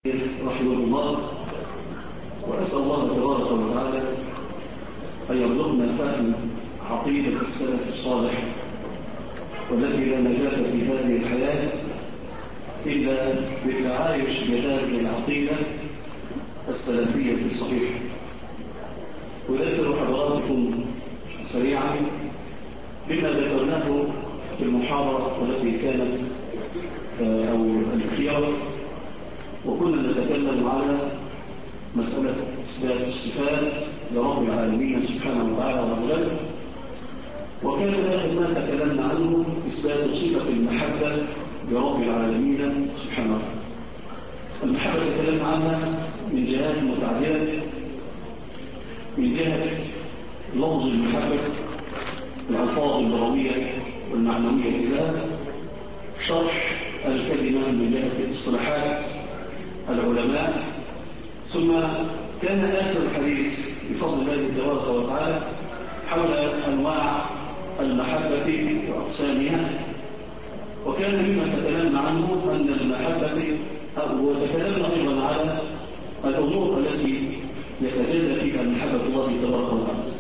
رحمه الله، وأسأل الله تبارك وتعالى أن يرزقنا فهم عقيدة السلف الصالح، والتي لا نجاة في هذه الحياة إلا بالتعايش بهذه العقيدة السلفية الصحيحة. أذكر حضراتكم سريعا بما ذكرناه في المحاضرة التي كانت أو الأخيرة، وكنا نتكلم على مسألة إثبات الصفات لرب العالمين سبحانه وتعالى وجل، وكان آخر ما تكلمنا عنه إثبات صفة المحبة لرب العالمين سبحانه وتعالى. المحبة تكلمنا عنها من جهات متعددة، من جهة لفظ المحبة، الألفاظ اللغوية والمعنوية لها، شرح الكلمة من جهة اصطلاحات العلماء، ثم كان آخر الحديث بفضل الله تبارك وتعالى حول أنواع المحبة وأقسامها. وكان مما تكلمنا عنه أن المحبة، وتكلمنا أيضا على الأمور التي يتجلى فيها محبة الله تبارك وتعالى.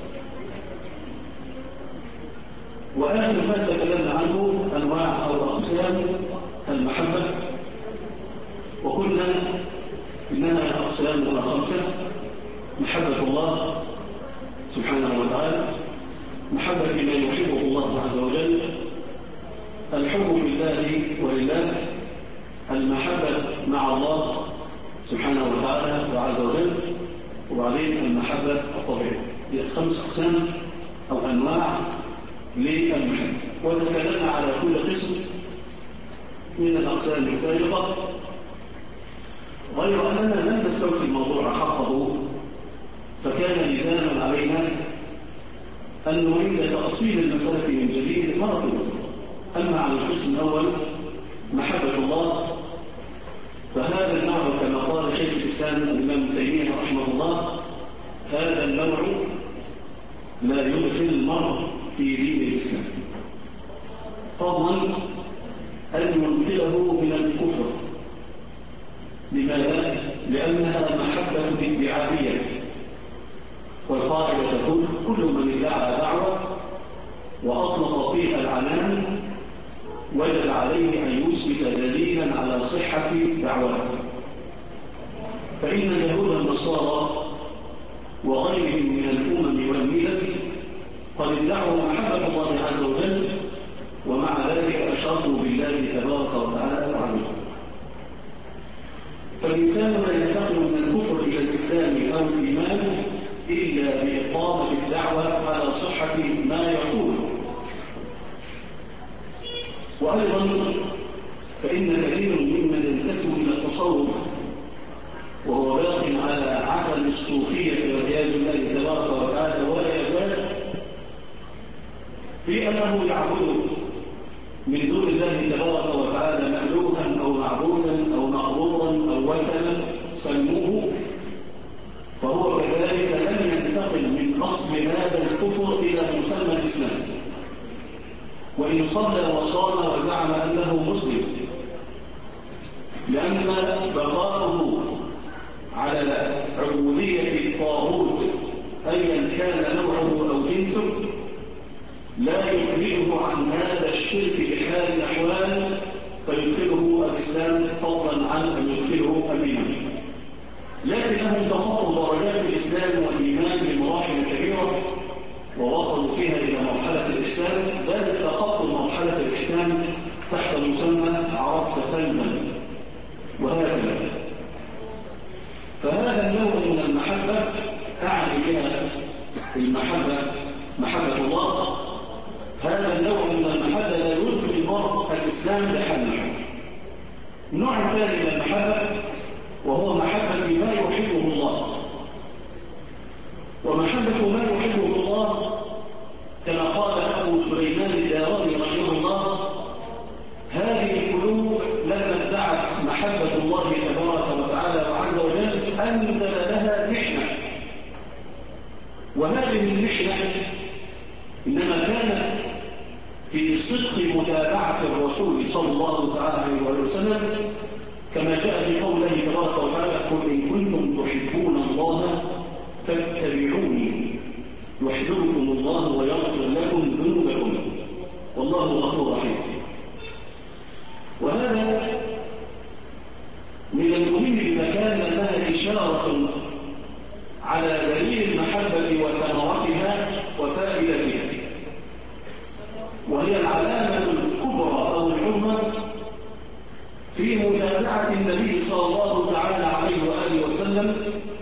وآخر ما تكلمنا عنه أنواع أو أقسام المحبة، وقلنا إنها أقسامها 5: محبة الله سبحانه وتعالى، محبة ما يحبه الله عز وجل، الحب في الله ولله، المحبة مع الله سبحانه وتعالى وعز وجل، وبعدين المحبة الطبيعية. 5 أقسام أو أنواع للمحبة، وتكلمنا على كل قسم من الأقسام السابقة، غير أننا لم نستوفي الموضوع حقه، فكان لزاما علينا أن نعيد تأصيل المسألة من جديد مرة أخرى. أما عن القسم الأول محبة الله، فهذا النوع كما قال شيخ الإسلام الإمام ابن تيمية رحمه الله، هذا النوع لا يدخل المرء في دين الإسلام، فضلا أن ينقله من الكفر. لماذا؟ لأنها محبة ادعائية، والقاعدة تقول كل من ادعى دعوة وأطلق فيها العنان وجب عليه أن يثبت دليلا على صحة دعوته. فإن اليهود النصارى وغيرهم من الأمم والملل قد ادعوا محبة الله عز وجل، ومع ذلك أشركوا بالله تبارك وتعالى عز وجل. فالإنسان لا ينتقل من الكفر إلى الإسلام أو الإيمان إلا بإقامة الدعوة على صحة ما يقوله. وأيضا فإن كثير ممن ينتسب إلى التصوف وهو باق على عفن الصوفية والعياذ بالله تبارك وتعالى ولا يزال في أنه يعبد من دون الله تبارك وتعالى مألوها أو معبودا أو مقبورا أو وثنا سموه، فهو كذلك لم ينتقل من أصل هذا الكفر إلى مسمى الإسلام، وإن صلى وصام وزعم أنه مسلم، لأن بقاؤه على عبودية الطاغوت أيا كان نوعه أو جنسه لا يخرجه عن هذا الشرك بحال الأحوال، فيدخله الإسلام فضلا عن أن يدخله الإيمان. لكنهم تخطوا درجات الإسلام والإيمان بمراحل كبيرة ووصلوا فيها إلى مرحلة الإحسان، بل تخطوا مرحلة الإحسان تحت مسمى عرفت فلزا وهكذا. فهذا النوع من المحبة أعني بها المحبة محبة الله، هذا النوع من المحبة لا يدخل المرء الإسلام بحاله. النوع الثاني من المحبة وهو محبة ما يحبه الله، ومحبة ما يحبه الله كما قال أبو سليمان الداراني رحمه الله: هذه القلوب لما ادعت محبة الله تبارك وتعالى وعز وجل أنزل لها محنة، وهذه المحنة إنما كانت في صدق متابعة الرسول صلى الله عليه وسلم، كما جاء في قوله تبارك وتعالى: قل إن كنتم تحبون الله فاتبعوني يحببكم الله ويغفر لكم ذنوبكم والله غفور رحيم. وهذا من المهم بمكان أنها إشارة على دليل المحبة وثمرتها وفائدتها، وهي العلامة الكبرى أو العظمى في متابعة النبي صلى الله تعالى عليه وآله وسلم.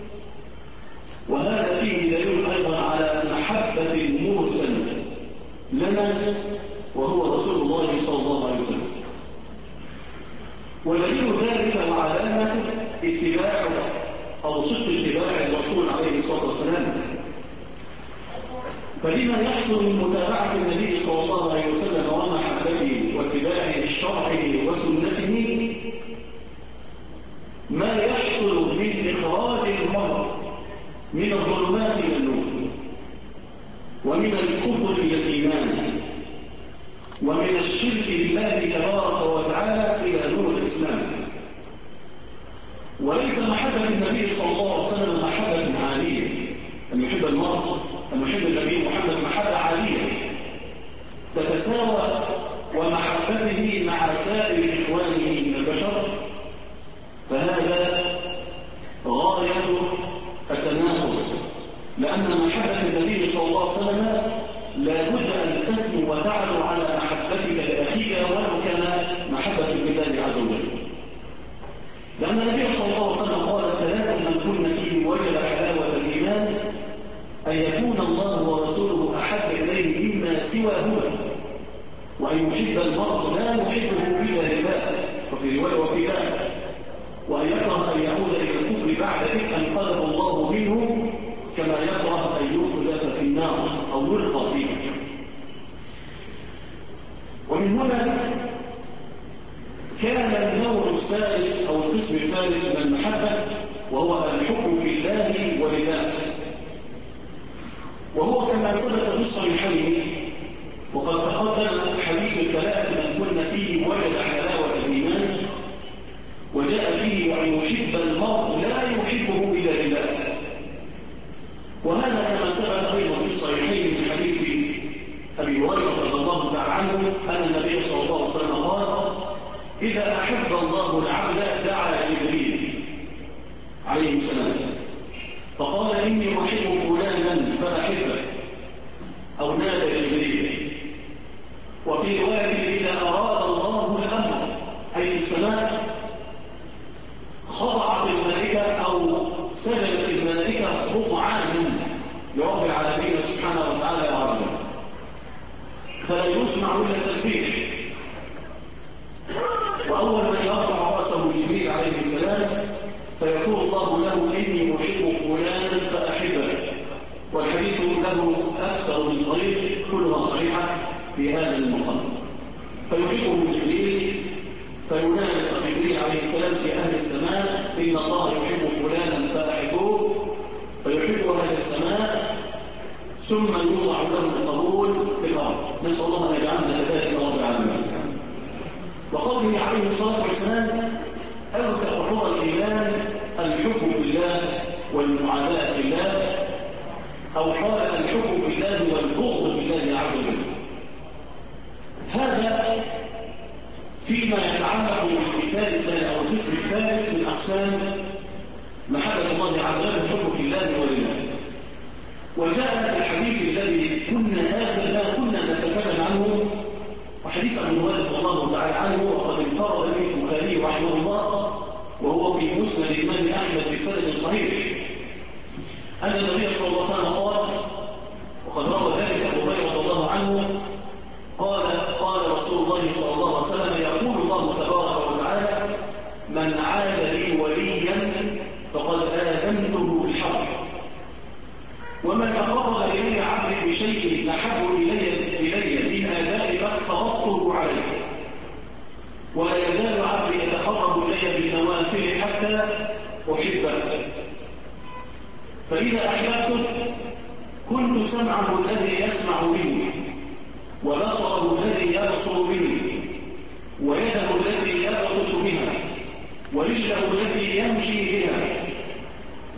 وهذا فيه دليل أيضا على محبة المرسل لنا وهو رسول الله صلى الله عليه وسلم. ودليل ذلك وعلامة اتباعه أو صدق اتباع الرسول عليه الصلاة والسلام. فلما يحصل من متابعة النبي صلى الله عليه وسلم ومحبته واتباعه لشرعه وسنته ما يحصل من إخراج المرء من الظلمات إلى النور، ومن الكفر إلى الإيمان، ومن الشرك بالله تبارك وتعالى إلى نور الإسلام. وليس محبة النبي صلى الله عليه وسلم محبة عالية، أن يحب المرء أن يحب النبي محمد محبة عالية تتساوى ومحبته مع سائر إخوانه من البشر، فهذا غاية التناقض. لأن محبة النبي صلى الله عليه وسلم لا بد أن تسمو وتعلو على محبتك لأخيك ولو كان محبة بالله عز وجل. لأن النبي صلى الله عليه وسلم قال ثلاث من كن فيه وجد حلاوة الإيمان أن يكون الله ورسوله أحب إليه مما سواهما، وأن يحب المرء لا يحبه إلا لله، وفي رواية وفي ذلك وأن يكره أن يعود إلى الكفر بعد إذ أنقذه الله منه، كما يكره أن يقذف في النار أو يلقى فيها. ومن هنا كان النوع الثالث أو القسم الثالث من المحبة وهو الحب في الله ولله، وهو كما ثبت في الصحيحين وقد تقدم حديث الثلاث من كن فيه وجد حلاوة الإيمان، وجاء فيه وأن يحب المرء لا يحبه إلا لله. وهذا كما ثبت أيضا في الصحيحين من حديث أبي هريرة رضي الله تعالى عنه أن النبي صلى الله عليه وسلم قال: إذا أحب الله العبد دعا جبريل عليه السلام فقال: إني أحب فلانا فأحبه، أو نادى جبريل. وفي رواية: إذا أراد الله الأمر أي السماء خضعت الملائكة أو سجدت الملائكة خضعانا لرب العالمين سبحانه وتعالى وعظيم، فلا يسمع إلا التسبيح. وأول من يرفع رأسه جبريل عليه السلام فيقول الله له: إني أحب فلانا فأحبه. والحديث له أكثر من طريق كلها صحيحة في هذا المقام. فيحبه جبريل فينادي جبريل عليه السلام في أهل السماء: إن الله يحب فلانا فأحبوه، فيحب أهل السماء ثم يوضع له القبول في الأرض. نسأل الله أن يجعلنا كذلك رب العالمين. وقوله عليه الصلاة والسلام: أوثق عرى الإيمان الحب في الله والمعاداة في الله، أو قال الحب في الله والبغض في الله عز وجل. هذا فيما يتعلق بالمثال الثاني أو القسم الثالث من أقسام محبة الله عز وجل الحب في الله ولله. وجاء في الحديث الذي آخر ما كنا نتكلم عنه، وحديث أبي هريرة رضي الله تعالى عنه وقد انفرد به البخاري رحمه الله وهو في مسند الإمام أحمد بسند صحيح، أن النبي صلى الله عليه وسلم قال، وقد روى ذلك أبو هريرة رضي الله عنه قال رسول الله صلى الله عليه وسلم: يقول الله تبارك وتعالى: من عاد لي وليا فقد آذنته بالحرب، ومن تقرب إلي عبدي بشيء أحب إلي من آداء ما افترضته عليه، ولا يزال عبدي يتقرب إلي بالنوافل حتى أحبه، فإذا أحببته كنت سمعه الذي يسمع به، وبصره الذي يبصر به، ويده التي يبطش بها، ورجله التي يمشي بها،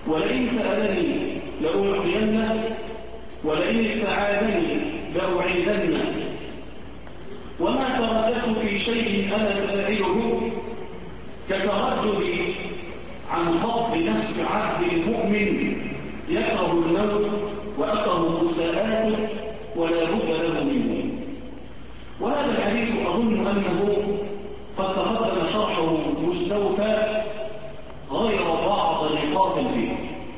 ولئن سألني لأعطينه ولئن استعاذني لأعيذنه وما ترددت في شيء أنا فاعله كترددي عن خطب نفس عبد المؤمن يكره الموت وأكره مساءاته ولا بد له منه. وهذا الحديث أظن أنه قد تقدم شرحه مستوفى غير بعض نقاط فيه.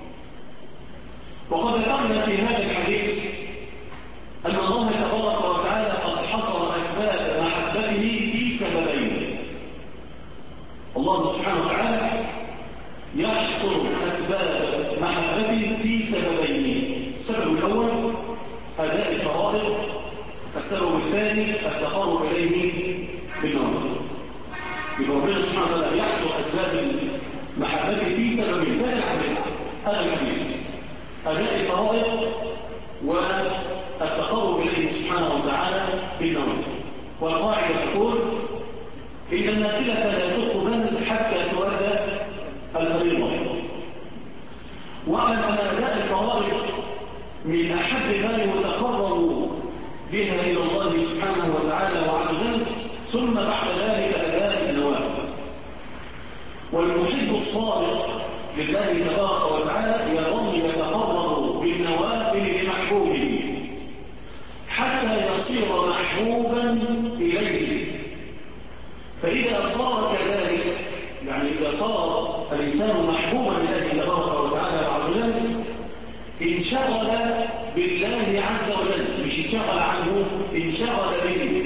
وقد ذكرنا في هذا الحديث أن الله تبارك وتعالى قد حصر أسباب محبته في سببين. الله سبحانه وتعالى يحصر أسباب محبته في سببين: السبب الأول أداء الفرائض، السبب الثاني التقرب إليه بالنوافل. يبقى ربنا سبحانه وتعالى يحصر أسباب محبته في سببين. هذا الحديث أداء الفرائض والتقرب إليه سبحانه وتعالى بالنوافل. والقاعدة تقول إن النافلة لا تقبل حتى تؤدى الفريضة. واعلم أن أداء الفرائض من أحب ما يتقرب بها إلى الله سبحانه وتعالى وعز وجل، ثم بعد ذلك أداء النوافل. والمحب الصادق لله تبارك وتعالى يظل يتقرب بالنوافل لمحبوبه حتى يصير محبوبا إليه. فإذا صار كذلك، يعني إذا صار الإنسان محبوبا لله تبارك وتعالى وعز وجل، انشغل بالله عز وجل، مش انشغل عنه، انشغل به،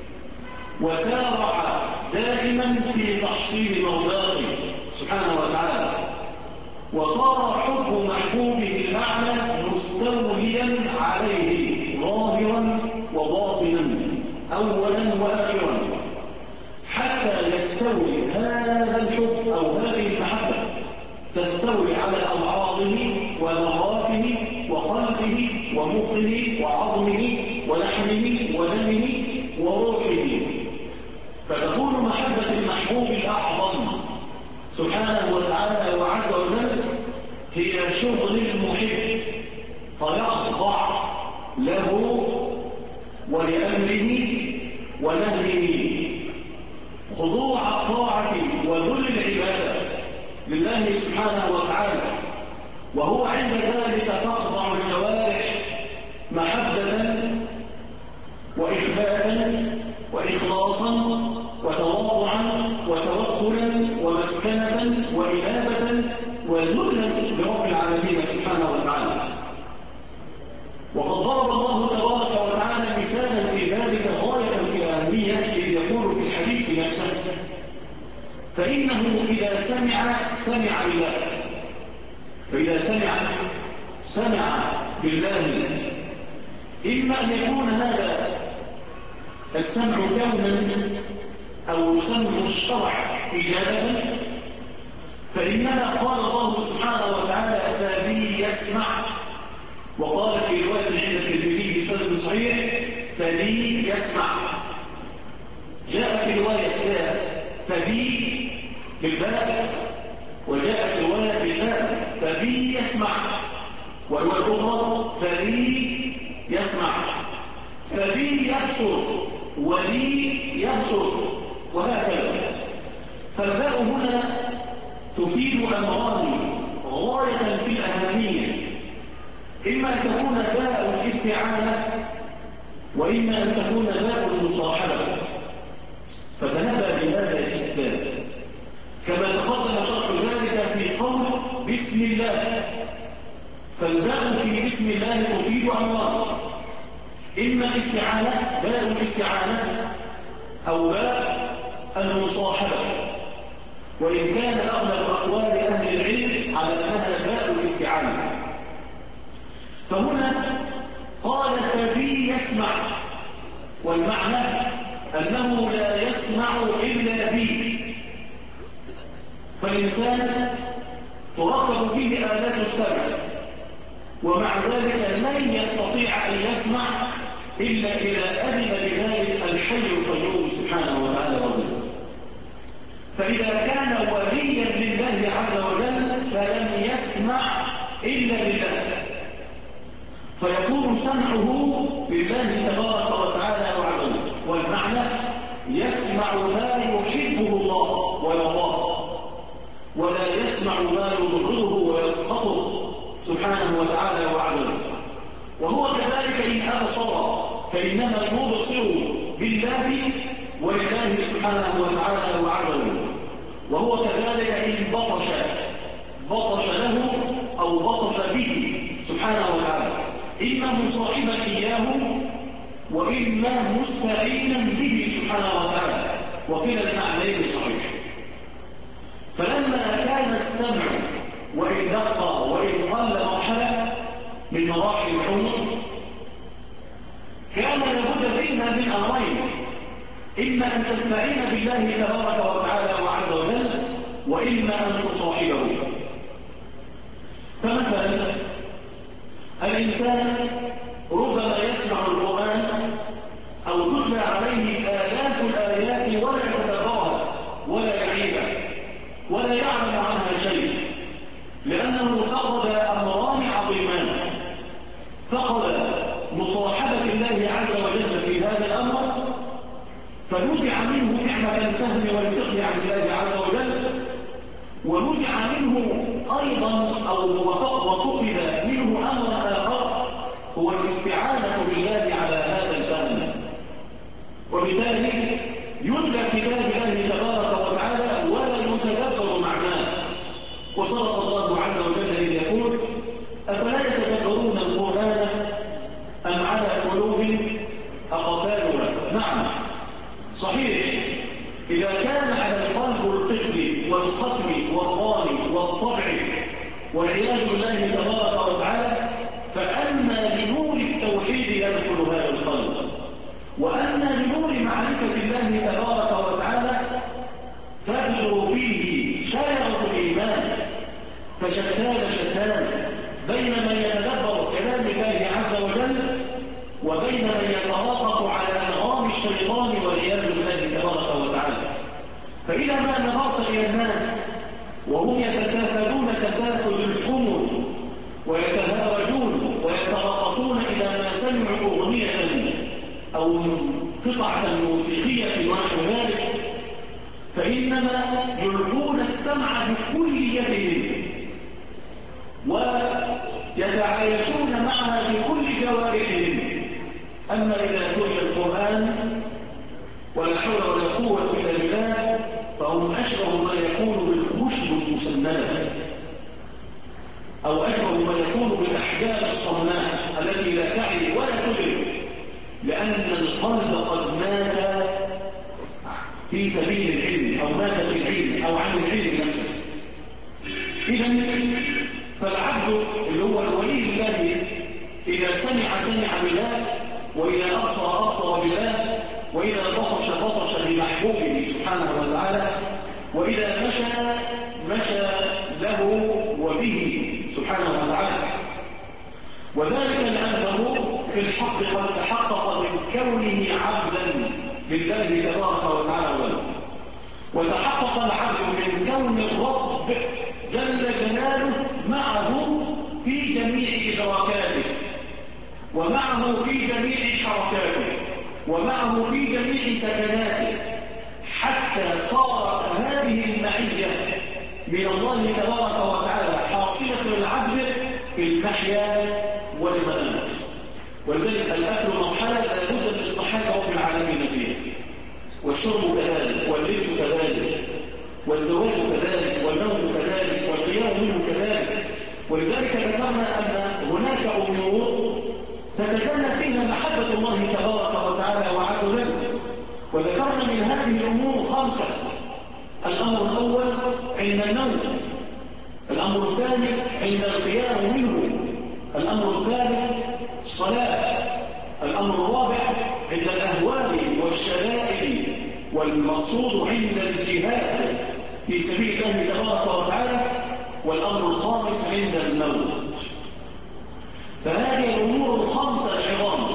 وسارع دائما في تحصيل مرضاته سبحانه وتعالى، وصار حب محبوبه الأعلى مستوليا عليه ظاهرا وباطنا أولا وآخرا، حتى يستولي هذا الحب أو هذه المحبة تستولي على أمراضه ومراته وقلبه ومخه وعظمه ولحمه ودمه وروحه، فتكون محبة المحبوب الأعظم سبحانه وتعالى وعز وجل هي شغل المحب، فيخضع له ولأمره ونهيه خضوع الطاعة وذل العبادة لله سبحانه وتعالى. وهو عند ذلك تخضع الجوارح محبة وإخباتا وإخلاصا وتواضعا وتوكلا ومسكنة وإنابة وذلا لرب العالمين سبحانه وتعالى. وقد ضرب الله تبارك وتعالى مثالا في ذلك غاية في الأهمية، إذ يقول في الحديث نفسه: فإنه إذا سمع بالله، فإذا سمع بالله، إما أن يكون هذا السمع كونا أو سمع الشرع إجابة، فإنما قال الله سبحانه وتعالى: فبي يسمع، وقال في رواية عند الترمذي بسند صحيح: فبي يسمع. جاء في رواية فبي بالباء، وجاء في رواية بالباء فبي يسمع، والرواية الأخرى فبي يسمع. فبي يبصر ولي يبصر، وهكذا. فالباء هنا تفيد أمران غاية في الأهمية: إما أن تكون باء الاستعانة، وإما أن تكون باء المصاحبة. فتنبأ بهذا جدا، كما تقدم شرح ذلك في قول بسم الله. فالباء في بسم الله تفيد أمران: إما الاستعانة، باء الاستعانة، أو باء المصاحبة، وإن كان أغلب أقوال أهل العلم على أنها باء الاستعانة. فهنا قال فبي يسمع، والمعنى أنه لا يسمع إلا بي. فالإنسان تركب فيه آلات السمع، ومع ذلك لن يستطيع أن يسمع إلا إذا أذن بذلك الحي القيوم سبحانه وتعالى وجل. فإذا كان وليا لله عز وجل فلم يسمع يسمع إلا لله، فيكون سمعه لله تبارك وتعالى وعلا. والمعنى يسمع ما يحبه الله ويرضاه، ولا يسمع ما يضره ويسقطه سبحانه وتعالى وعلا. وهو كذلك إن أبصر فإنما يبصر بالله ولله سبحانه وتعالى وعلا. وهو كذلك إن بطش له أو بطش به سبحانه وتعالى، إما مصاحبا إياه وإما مستعينا به سبحانه وتعالى، وكلا المعنيين صحيح. فلما كان السمع وإن دق وإن قل مرحلة من مراحل العمر، كان لابد فيها من أمرين: إما أن تستعين بالله تبارك وتعالى وعز وجل، وإما أن تصاحبه. فمثلا الإنسان ربما يسمع القرآن أو تتلى عليه آلاف الآيات ولا يتدبرها ولا يعيها ولا يعلم عنها شيء، لأنه فقد أمران عظيمان: فقد مصاحبة الله عز وجل في هذا الأمر، فنزع منه نعمة الفهم والفقه عن الله عز وجل، ونزع منه أيضا أو وفقد منه أمر آخر هو الاستعانة بالله على هذا الفهم. وبذلك يتلى كتاب الله تبارك وتعالى ولا يتدبر معناه. وصدق الله عز وجل إذ يقول: أفلا يتدبرون القرآن أم على قلوب أقفالها؟ نعم صحيح، إذا كان على القلب القفل والختم والضال والطبع والعياذ بالله تبارك وتعالى، فأنى لنور التوحيد يدخل هذا القلب، وأنى لنور معرفة الله تبارك وتعالى تبذر فيه شجرة الإيمان. فشتان بين من يتدبر كلام الله عز وجل وبين من يتراقص على أنغام الشيطان والعياذ بالله تبارك وتعالى. فإذا ما نظرت إلى الناس وهم يتسافلون تسافل الحمر ويتهاوجون ويتراقصون إذا ما سمعوا أغنية أو قطعة موسيقية ونحو ذلك، فإنما يلقون السمع بكليتهم ويتعايشون معها بكل جوارحهم. أما إذا تلي القرآن ولا حول ولا قوة إلا بالله، فهم أشبه ما يكون بالخشب المسننة، أو أشبه ما يكون بالأحجار الصماء التي لا تعي ولا تدرك، لأن القلب قد مات في سبيل العلم أو مات في العلم أو عن العلم نفسه. إذن فالعبد اللي هو الولي الذي إذا سمع بالله، وإذا أبصر بالله، وإذا بطش بمحبوبه سبحانه وتعالى، وإذا مشى له وبه سبحانه وتعالى. وذلك لأنه في الحق قد تحقق من كونه عبدا لله تبارك وتعالى، وتحقق العبد من كون الرب جل جلاله معه في جميع إدراكاته، ومعه في جميع حركاته، ومعه في جميع سكناته، حتى صارت هذه المعية من الله تبارك وتعالى حاصلة للعبد في المحيا والممات. ولذلك الأكل مرحلة لا بد من اصطحاب رب العالمين فيها، والشرب كذلك، واللبس كذلك، والزواج كذلك، والنوم كذلك، والقيام منه كذلك. ولذلك ذكرنا أن هناك أمور تتجلى فيها محبة الله تبارك وتعالى وعز وجل، وذكرنا من هذه الأمور 5. الأمر الأول عند النوم، الأمر الثاني عند القيام منه، الأمر الثالث الصلاة، الأمر الرابع عند الأهوال والشدائد، والمقصود عند الجهاد في سبيل الله تبارك وتعالى، والأمر الخامس عند الموت. فهذه الأمور 5 العظام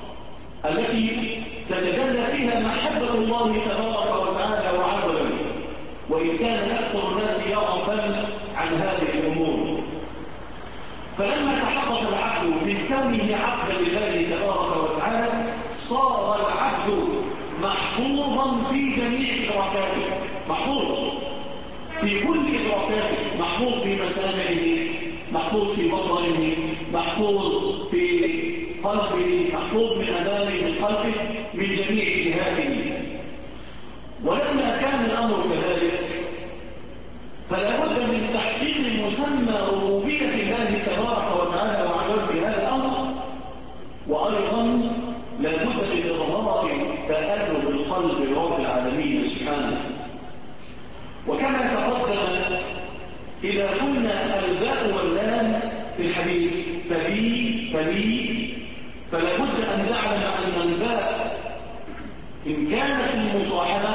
التي تتجلى فيها محبة الله تبارك وتعالى وعز وجل، وإن كان أكثر الناس يغفل عن هذه الأمور. فلما تحقق العبد من كونه عبدا لله تبارك وتعالى صار العبد محفوظا في جميع إدراكاته، محفوظ في كل إدراكاته، محفوظ في مسامعه، محفوظ في بصره، محفوظ في قلبه، محفوظ من أمامه من خلفه من جميع جهاته. ولما كان الأمر كذلك فلا بد من تحقيق مسمى ربوبية الله تبارك وتعالى وعجل في هذا الأمر، وأيضا لا بد من إظهار تألق القلب لرب العالمين سبحانه. وكما تقدم إذا قلنا الباء واللام في الحديث فلي فلا بد أن نعلم أن الباء إن كانت المصاحبة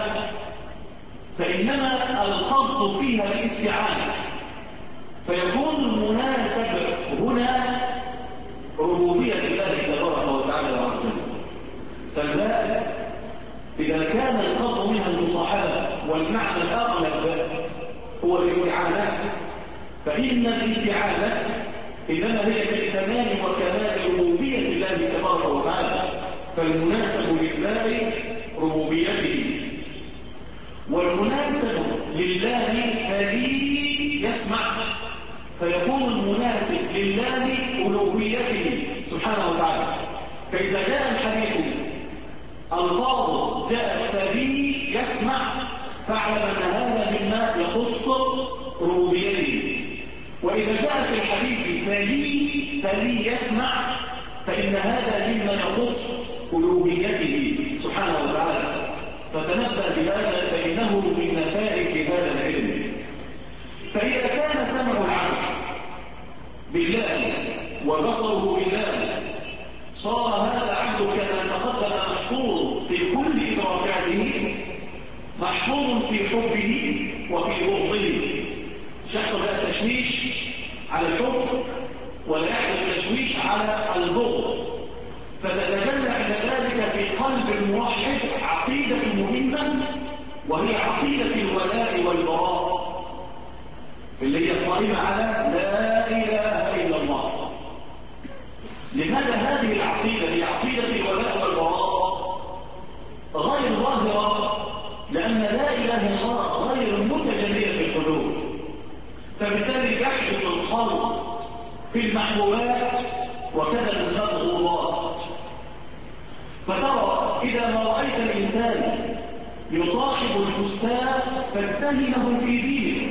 فإنما القصد فيها الاستعانة، فيكون المناسب هنا ربوبية الله تبارك وتعالى وعزه. فالباء إذا كان القصد منها المصاحبة والمعنى الأغلب هو الاستعانة، فإن الاستعانة إنما هي للتمام وكمال ربوبية الله تبارك وتعالى، فالمناسب لله ربوبيته، والمناسب لله فلي يسمع، فيكون المناسب لله ألوهيته سبحانه وتعالى. فإذا جاء الحديث الفاظ جاء فلي يسمع فاعلم أن هذا مما يخص ربوبيته، وإذا جاء في الحديث فلي يسمع فإن هذا مما يخص ألوهيته سبحانه وتعالى. فتنبه بهذا فإنه من نفائس هذا العلم. فإذا كان سمع العبد بالله وبصره بالله صار هذا العبد كما تقدم محفوظ في كل إدراكاته، محفوظ في حبه وفي بغضه، مش يحصل بقى تشويش على الحب ولا يحصل تشويش على البغض، فتتجلى عند ذلك في قلب الموحد عقيدة مهمة، وهي عقيدة الولاء والبراء اللي هي قائمة على لا إله إلا الله. لماذا هذه العقيدة هي عقيدة الولاء والبراء غير ظاهرة؟ لأن لا إله إلا الله غير متجلية في القلوب، فبالتالي يحدث الخلط في المحبوبات وكذا المبغوضات. فترى إذا ما رأيت الإنسان يصاحب الفستان فاتهمه في دينه،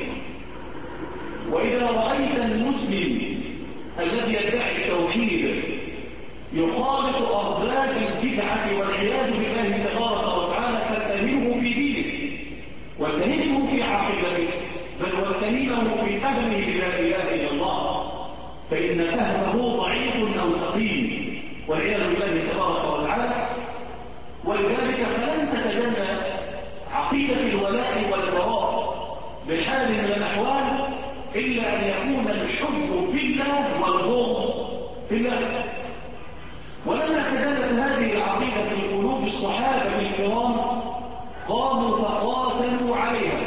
وإذا رأيت المسلم الذي يدعي التوحيد يخالط أرباب البدعة والعياذ بالله تبارك وتعالى فاتهمه في دينه واتهمه في عقيدته، بل واتهمه في فهمه لا إله إلا الله، فإن فهمه ضعيف أو سقيم والعياذ بالله تبارك وتعالى. ولذلك فلن تتجلى عقيدة الولاء والبراء بحال من الأحوال إلا أن يكون الحب في الله والبغض في الله. ولما تجلت هذه العقيدة في قلوب الصحابة الكرام قاموا فقاتلوا عليها.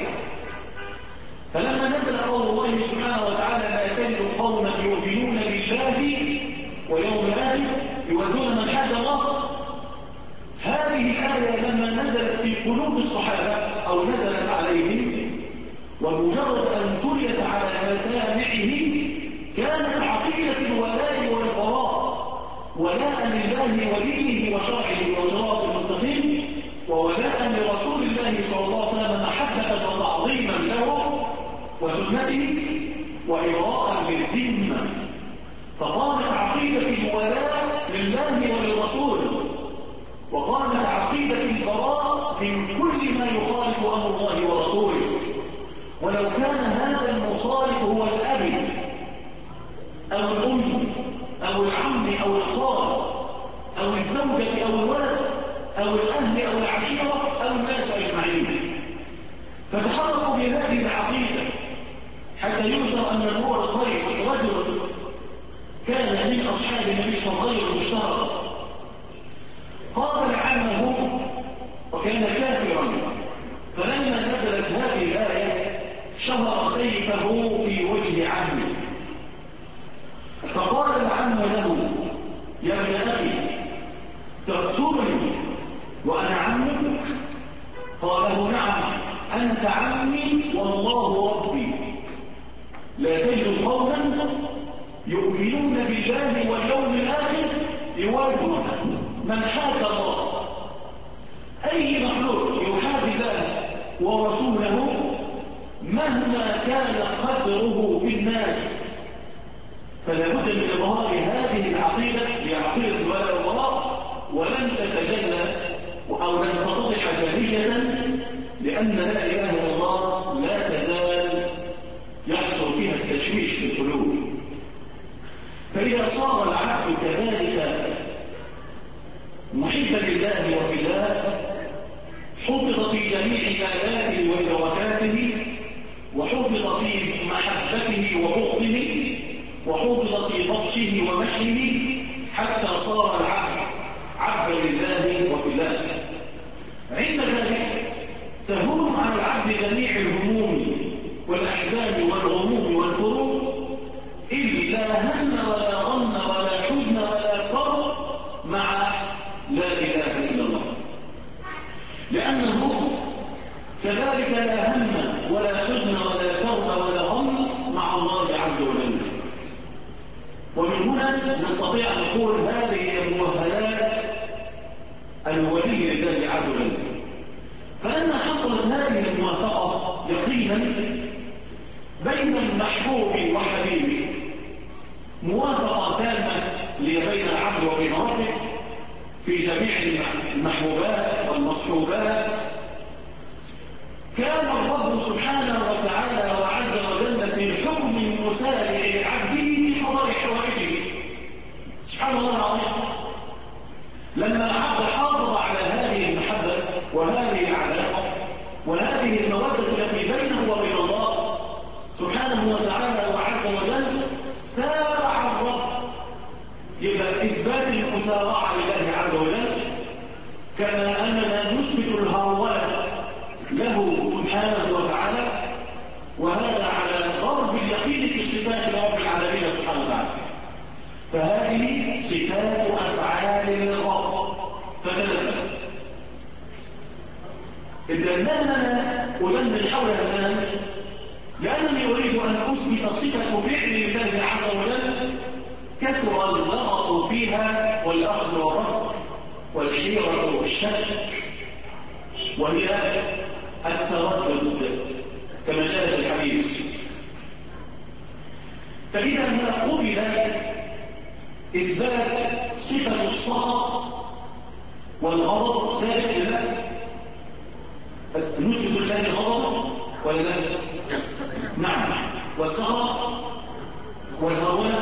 فلما نزل قول الله سبحانه وتعالى لا تجد قوما يؤمنون بالله ويوم الآخر يودون من حد الله، هذه الآية لما نزلت في قلوب الصحابة أو نزلت عليهم ومجرد أن تليت على مسامعهم كانت عقيدة الولاء والبراء، ولاء لله ودينه وشرعه وصراط المستقيم، وولاء لرسول الله صلى الله عليه وسلم محبة وتعظيما له وسنته وإراء للدين. فقامت عقيدة الولاء لله وللرسول، وقامت عقيدة البراء من كل ما يخالف أمر الله ورسوله. ولو كان هذا المخالف هو الأب أو الأم أو العم أو الخال أو الزوجة أو الولد أو الأهل أو العشيرة أو الناس أجمعين، فتحركوا بهذه العقيدة حتى يذكر أن نور القيس رجل كان من أصحاب النبي صلى الله عليه وسلم مشترك، قاتل عمه وكان كافرا، فلما نزلت هذه الآية شهر سيفه في وجه عمه، فقال يا ابن أخي تقتلني وأنا عمك؟ قال له نعم أنت عمي والله ربي. لا تجد قوما يؤمنون بالله واليوم الآخر يوالون من حاد الله. أي مخلوق يحاد الله ورسوله مهما كان قدره في الناس فلا بد من إظهار هذه العقيدة لعقيدة الولاء والبراء، ولن تتجلى أو لن تتضح جلية، لأن لا إله إلا الله لا تزال يحصل فيها التشويش في القلوب. فإذا صار العبد كذلك محبا لله وفي الله حفظ في جميع آلاته وإدراكاته، وحفظ في محبته وبغضه، وحفظ في بطشه ومشيه، حتى صار العبد عبدا لله وفي الله. عند ذلك تهون على العبد جميع الهموم والأحزان والغموم والكروب، إذ لا هم ولا غم ولا حزن ولا كرب مع لا إله إلا الله، لأنه كذلك لا هم ولا حزن ولا كرب ولا غم مع الله عز وجل. ومن هنا نستطيع أن نقول هذه مؤهلات الولي لله عز وجل. فلما حصلت هذه الموافقة يقينا بين المحبوب وحبيبه، موافقة تامة بين العبد وبين ربه في جميع المحبوبات والمصحوبات، كان الرب سبحانه وتعالى وعز وجل في الحكم المسارع لعبده في قضاء حوائجه. سبحان الله العظيم. لما العبد حافظ على هذه المحبة وهذه العلاقة وهذه المودة التي بينه وبين الله سبحانه وتعالى وعز وجل، سارع الرب. يبقى إثبات المسارعة لله عز وجل كما أننا نثبت الهوان له سبحانه وتعالى، وهذا على ضرب اليقين في صفات رب العالمين سبحانه وتعالى. فهذه صفات أفعال الرب. فتنبه إذا أننا أدمر حولها الآن لأنني أريد أن أثبت صفة فعل الله عز وجل كثر اللغط فيها والأخذ والرفض والحيرة والشك، وهي التردد كما جاء في الحديث. فإذا ما قبل إثبات صفة السخط والغضب ثابت لله، نثبت لله غضب ولا لا؟ نعم. والسخط والهوان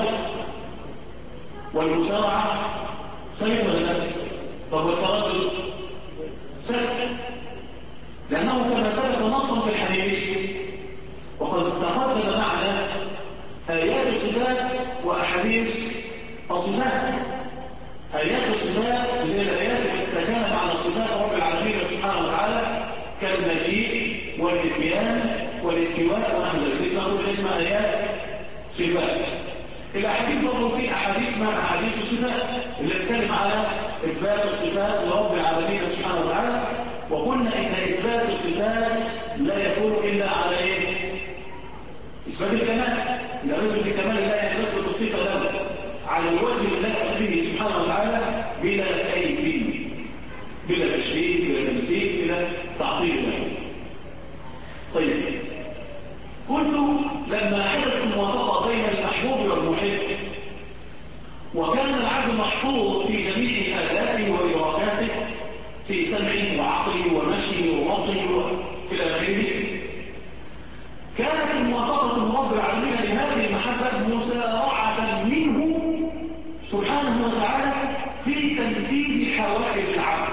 والمسارعة ثابت ولا لا؟ طب والتردد ثابت، لأنه كما ثبت نصا في الحديث وقد تقدم معنا آيات الصفات وأحاديث الصفات. آيات الصفات اللي هي الآيات التي تتكلم عن صفات رب العالمين سبحانه وتعالى كالمجيء والإتيان والاستواء ونحو ذلك، اسمها آيات صفات. الأحاديث برضه في أحاديث اسمها أحاديث الصفات اللي تتكلم على إثبات الصفات لرب العالمين سبحانه وتعالى. وقلنا إن إثبات الصفات لا يكون إلا على إيه؟ إثبات الكمال. إذا أثبت الكمال لا يعني نثبت الصفة له على الوجه اللائق به سبحانه وتعالى بلا كيف، بلا تشبيه، بلا تمثيل، بلا تعطيل له. طيب، كله لما حدث الموافقة بين المحبوب والمحب وكان العبد محفوظ في جميع آلاته وإدراكاته في سمعه وعقله ومشيه وبطشه إلى آخره، كانت الموافقة من رب العالمين لهذه المحبة مسارعة منه سبحانه وتعالى في تنفيذ حوائج العبد.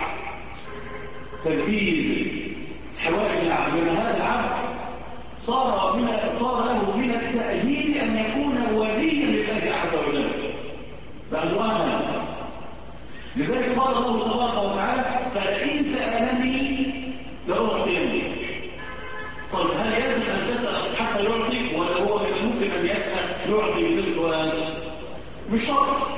تنفيذ حوائج العبد، لأن هذا العبد صار له من التأهيل أن يكون وليا لله عز وجل، بل مؤهلا. لذلك قال الله تبارك وتعالى: فلئن سألني لأعطيني. طيب، هل يجب أن تسأل حتى يعطي، ولا هو من الممكن أن يسأل يعطي بدون سؤال؟ مش شرط.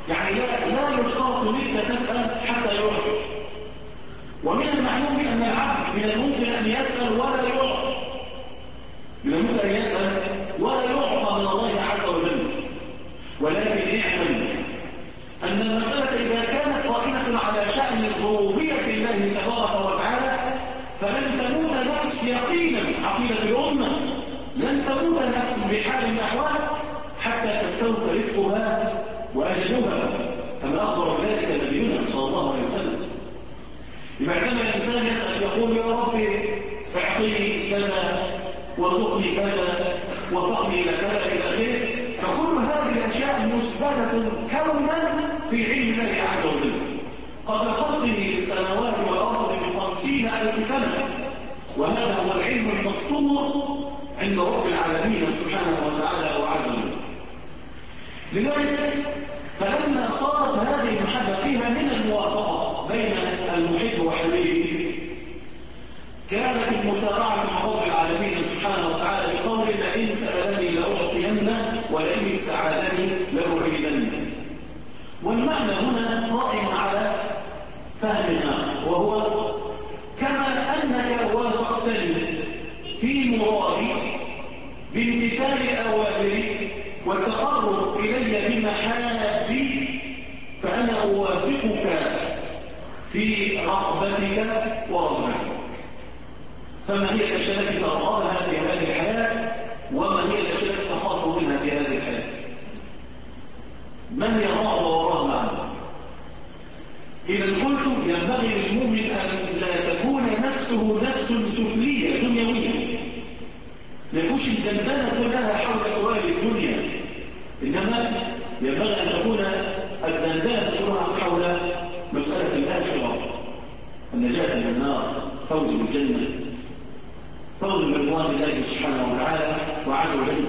يعني لا يشترط منك تسأل حتى يعطي. ومن المعلوم أن العبد من الممكن أن يسأل ولا يعطى، من الممكن أن يسأل ولا يعطى من الله عز وجل. ولكن اعلم أن المسألة إذا كانت قائمة على شأن ربوبية الله تبارك وتعالى فلن تموت نفس يقينا، عقيدة الأمة لن تموت نفس بحال من الأحوال حتى تستوفى رزقها وأجلها، كما أخبر ذلك نبينا صلى الله عليه وسلم. لما عندما الإنسان يسأل يقول يا رب اعطيني كذا وارزقني كذا وفقني إلى كذا إلى آخره، فكل هذه الأشياء مثبتة كونا في علم الله عز وجل قبل خلقه للسماوات والأرض ب50,000 سنة، وهذا هو العلم المسطور عند رب العالمين سبحانه وتعالى وعز وجل. لذلك فلما صارت هذه المحبة فيها من الموافقة بين المحب وحبيبه كانت المسارعة مع رب العالمين سبحانه وتعالى بقول لئن سألني لأعطينه ولئن استعاذني لأعيذنه. والمعنى هنا قائم على فهم آخر، وهو كما أنك وافقتني في مرادي بامتثال أوامري والتقرب إلي بمحابي فأنا أوافقك في رغبتك ورغبتك. فما هي الأشياء التي ترغبها في هذه الحياة وما هي الأشياء التي تخاف منها في هذه الحياة؟ ما هي الرغبة والرهبة عنها؟ إذا قلت ينبغي للمؤمن أن لا تكون نفسه نفس سفلية دنيوية، ما يكونش الدندنة كلها حول سؤال الدنيا، إنما ينبغي أن تكون الدندنة كلها حول مسألة الآخرة، النجاة من النار، فوز بالجنة، فوز برضوان الله سبحانه وتعالى وعز وجل.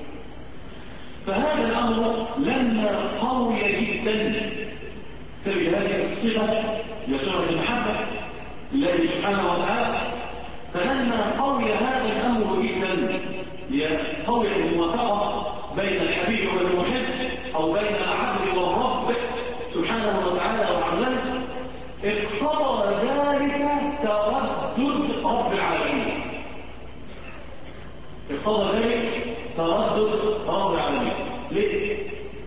فهذا الأمر لما قوي جدا فبهذه الصفة لصفة المحبة لله سبحانه وتعالى، فلما قوي هذا الأمر جدا لقوي الموافقة بين الحبيب والمحب أو بين العبد والرب سبحانه وتعالى وعز وجل اقتضى ذلك تردد رب العالمين، اقتضى ذلك تردد رب العالمين. ليه؟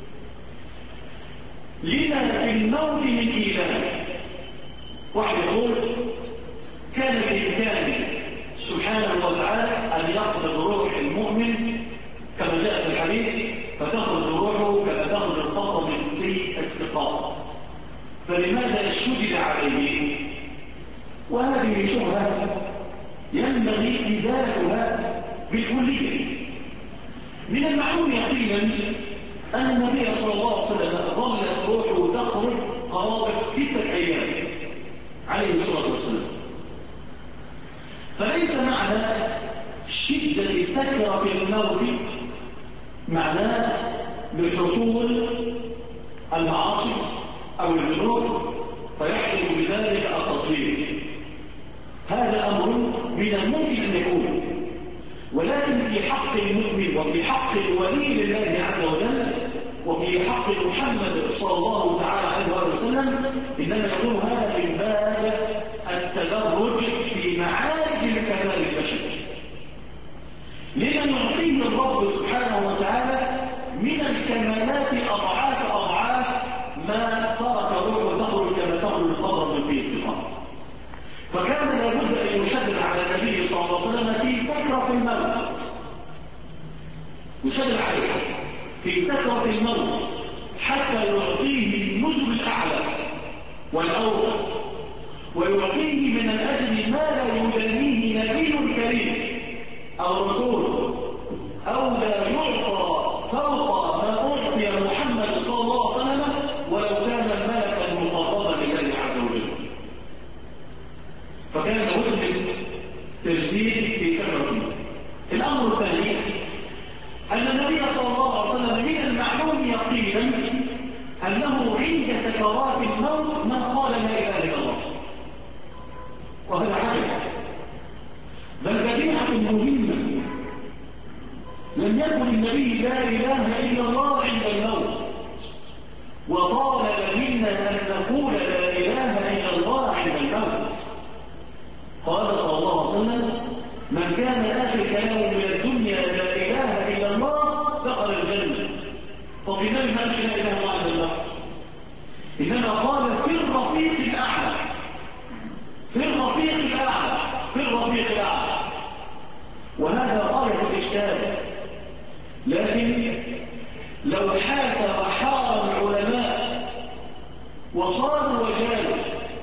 لما في الموت من إيمان. واحد يقول كان بإمكانه سبحانه وتعالى أن يقبض روح المؤمن كما جاء في الحديث فتخرج روحه كما تخرج القطر من في السقاء، فلماذا شدد عليه؟ وهذه شبهة ينبغي إزالتها بالكلية. من المعلوم يقينا أن النبي صلى الله عليه وسلم ظلت روحه تخرج قرابة 6 أيام عليه الصلاة والسلام، فليس معنى شدة سكرة الموت معناه بحصول المعاصي أو الذنوب فيحدث بذلك التطهير. هذا أمر من الممكن أن يكون، ولكن في حق المؤمن وفي حق الولي لله عز وجل وفي حق محمد صلى الله تعالى عليه وسلم إنما يكون هذا من باب التدرج في معارج الكمال البشري لمن يعطيه الرب سبحانه وتعالى من الكمالات أضعاف ما ترك روحه تخرج كما تخرج القدر من فيه السقاء. فكان لابد أن يشدد على النبي صلى الله عليه وسلم في سكرة الموت، يشدد عليه في سكرة الموت حتى يعطيه النزل الأعلى والأوفى، ويعطيه من الأجل ما لا يدانيه نبي كريم أو رسول، أو لا يعطى فوق ما أعطي محمد صلى الله عليه وسلم ولو كان ملكا مقربا لله عز وجل. فكان لابد من تجديد في سكرة الموت. الأمر الثاني أن النبي صلى الله عليه وسلم من المعلوم يقينا أنه عند سكرات الموت ما قال لا إله إلا الله، وهذا حقيقة بل بديعة مهمة. لم يكن النبي لا إله إلا الله عند الموت، وطالب منا أن نقول لا إله إلا الله عند الموت. قال صلى الله عليه وسلم: من كان آخر كلامه من الدنيا لا إله إلا الله دخل الجنة. طب النبي ما قالش لا إله إلا الله عند الموت، إنما قال في الرفيق الأعلى، في الرفيق الأعلى، في الرفيق الأعلى. وهذا غاية الإشكال. لكن لو حاس وحار العلماء وصاروا وجالوا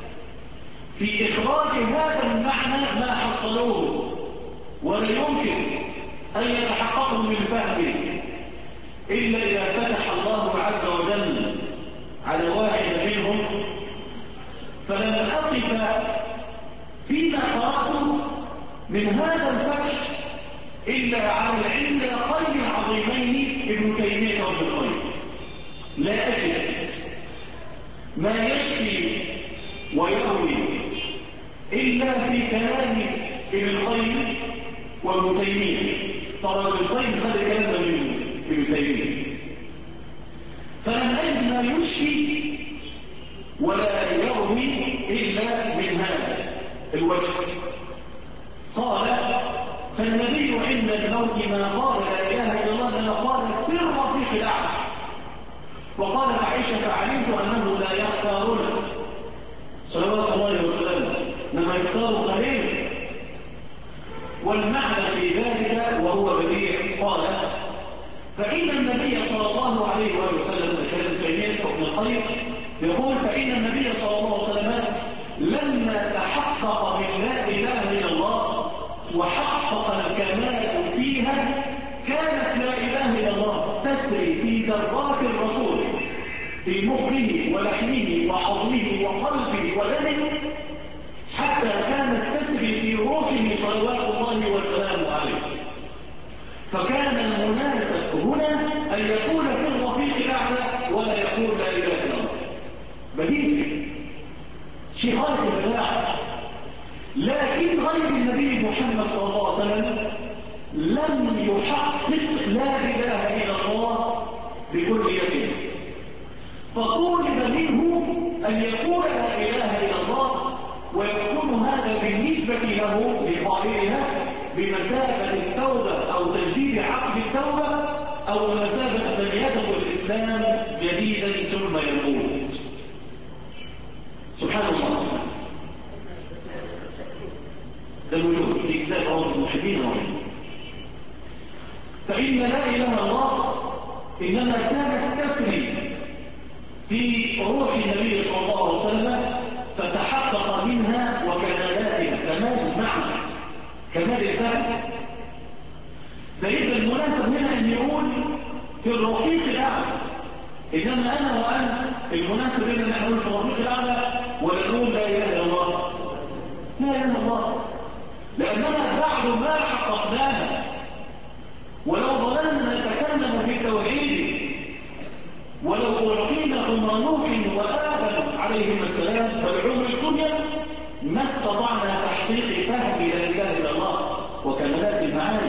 في إخراج هذا المعنى ما حصلوه، ولا يمكن أن يتحققوا من فهمه إلا إذا فتح الله عز وجل على واحد منهم. فلم أقف فيما قرأت من هذا الفتح إلا على العلقين العظيمين ابن تيمية وابن القيم. لا أجد ما يشفي ويروي إلا في كلام ابن القيم وابن تيمية. طبعا ابن القيم خد الكلام ده من ابن تيمية. فلم أجد ما يشفي ولا يروي إلا من هذا الوجه. قال: فالنبي عند الموت ما قال لا إله إلا الله، ما قال في الرفيق الأعلى. وقال عائشة: علمت أنه لا يختارنا صلوات الله وسلامه، إنما يختار خليل. والمعنى في ذلك وهو بديع. قال: فإن النبي صلى الله عليه وسلم، كلام تيمية وابن القيم يقول: فإن النبي صلى الله عليه وسلم لما تحقق من لا إله إلا الله وحقق الكمال فيها، كانت لا إله إلا الله تسري في ذرات الرسول في مخه ولحمه وعظمه وقلبه ودمه، حتى كانت تسري في روحه صلوات الله وسلامه عليه. فكان المناسب هنا أن يكون في الرفيق الأعلى ولا يقول لا إله إلا الله. بديع، شيء غاية البداع. لكن غير النبي محمد صلى الله عليه وسلم لم يحقق لا إله إلا الله بكليته، فطولب منه أن يقول لا إله إلا الله، ويكون هذا بالنسبة له لقائلها بمثابة التوبة أو تجديد عقد التوبة، أو بمثابة من يدخل الإسلام جديدا ثم يموت. سبحان الله. ده الوجود في كتاب روض المحبين وغيره. فإن لا إله إلا الله إنما كانت تسري في روح النبي صلى الله عليه وسلم، فتحقق منها وكمالاتها، كمال المعنى، كمال الفهم. فإذا المناسب هنا أن يقول في الرفيق الأعلى، إنما أنا وأنت المناسب هنا أن نقول في الرفيق الأعلى ولا نقول لا إله إلا الله. لا إله إلا الله، لأننا بعد ما حققناها، ولو ظللنا نتكلم في التوحيد، ولو أعطينا عمر نوح وآدم عليهم السلام بل عمر الدنيا، ما استطعنا تحقيق فهم لا إله إلا الله وكمالات المعاني.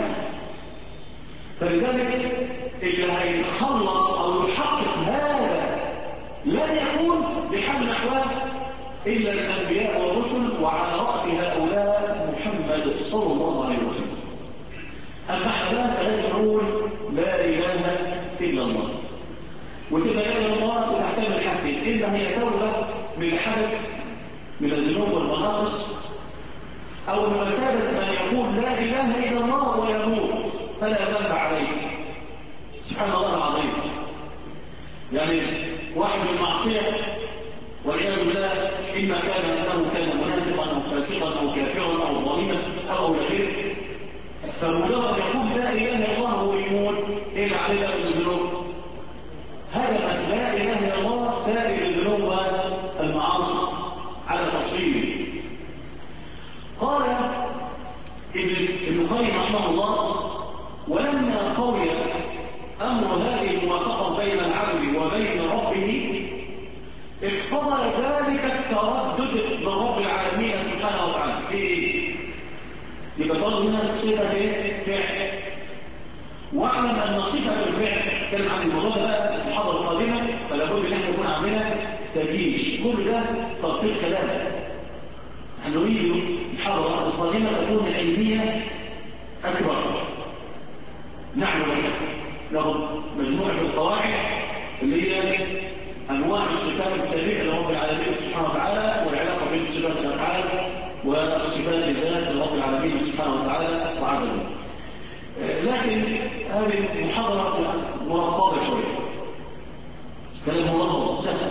فلذلك اللي هيتخلص أو يحقق هذا لن يكون بحال الأحوال إلا الأنبياء والرسل، وعلى رأس هؤلاء محمد صلى الله عليه وسلم. أما احنا فلازم نقول لا إله إلا الله، وتبقى لا إله إلا الله وتحتمل حاجتين: إما هي توبة من الحدث من الذنوب والمناقص، أو بمثابة من يقول لا إله إلا الله ويموت فلا ذنب عليه. سبحان الله العظيم. يعني واحد من المعصية والعياذ بالله، إما كان أنه كان منافقا أو فاسقا أو كافرا أو ظالما أو غيره، فمجرد يقول لا إله إلا الله ويموت، إيه اللي عليه من الذنوب؟ هذا لا إله إلا الله سائر الذنوب والمعاصي على تفصيله. قال ابن القيم رحمه الله: ولما قوي أمر هذه الموافقة بين العبد وبين ربه، اقتضى ذلك التردد من رب العالمين سبحانه وتعالى في ايه؟ يبقى هنا صفة فعل. واعلم أن صفة الفعل نتكلم عن الموضوع ده بقى المحاضرة القادمة، فلا بد ان احنا يكون عندنا تجيش. كل ده تطبيق كلام. نحن نريد المحاضرة القادمة تكون علمية أكبر. نعمل له مجموعة القواعد اللي هي أنواع الصفات السابقة لرب العالمين سبحانه وتعالى، والعلاقة بين صفات الأفعال وصفات الذات لرب العالمين سبحانه وتعالى وعز وجل. لكن هذه المحاضرة مرتبطة شوية، كلام مرتبط سهل.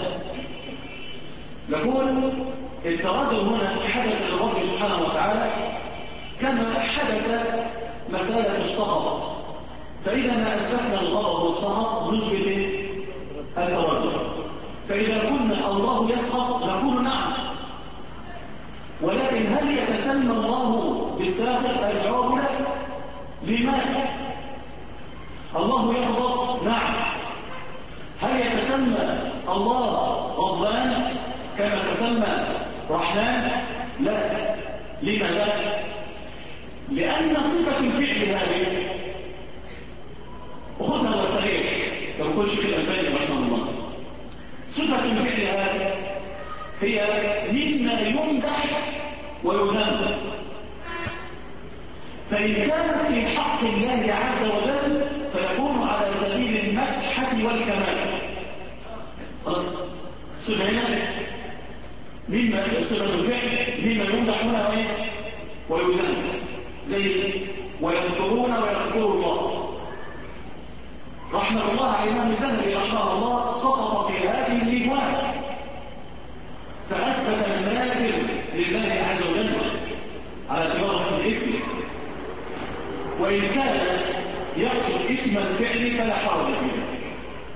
نقول التردد هنا حدث للرب سبحانه وتعالى كما حدث مسألة الصغر، فإذا ما أثبتنا الغضب والصغر نثبت التردد. فإذا قلنا الله يسخط نقول نعم، ولكن هل يتسمى الله بالساخط؟ الجواب لا. لماذا؟ الله يغضب؟ نعم. هل يتسمى الله غضبان كما تسمى رحمن؟ لا. لماذا؟ لأن صفة الفعل هذه وخذها وصريح لو كل شيخ الألباني رحمه الله، صفة الفعل هذه هي مما يمدح ويذم. فإن كانت في حق الله عز وجل فيكون على سبيل المدحة والكمال. صفة هنا مما صفة الفعل مما يمدح هنا ويذم، زي ويذكرون ويذكر الله. رحمة الله على الإمام الزهري رحمه الله سقط في هذه الجوانب، فأثبت الماكر لله عز وجل على اعتبار الاسم، وإن كان يقصد اسم الفعل فلا حرج في ذلك.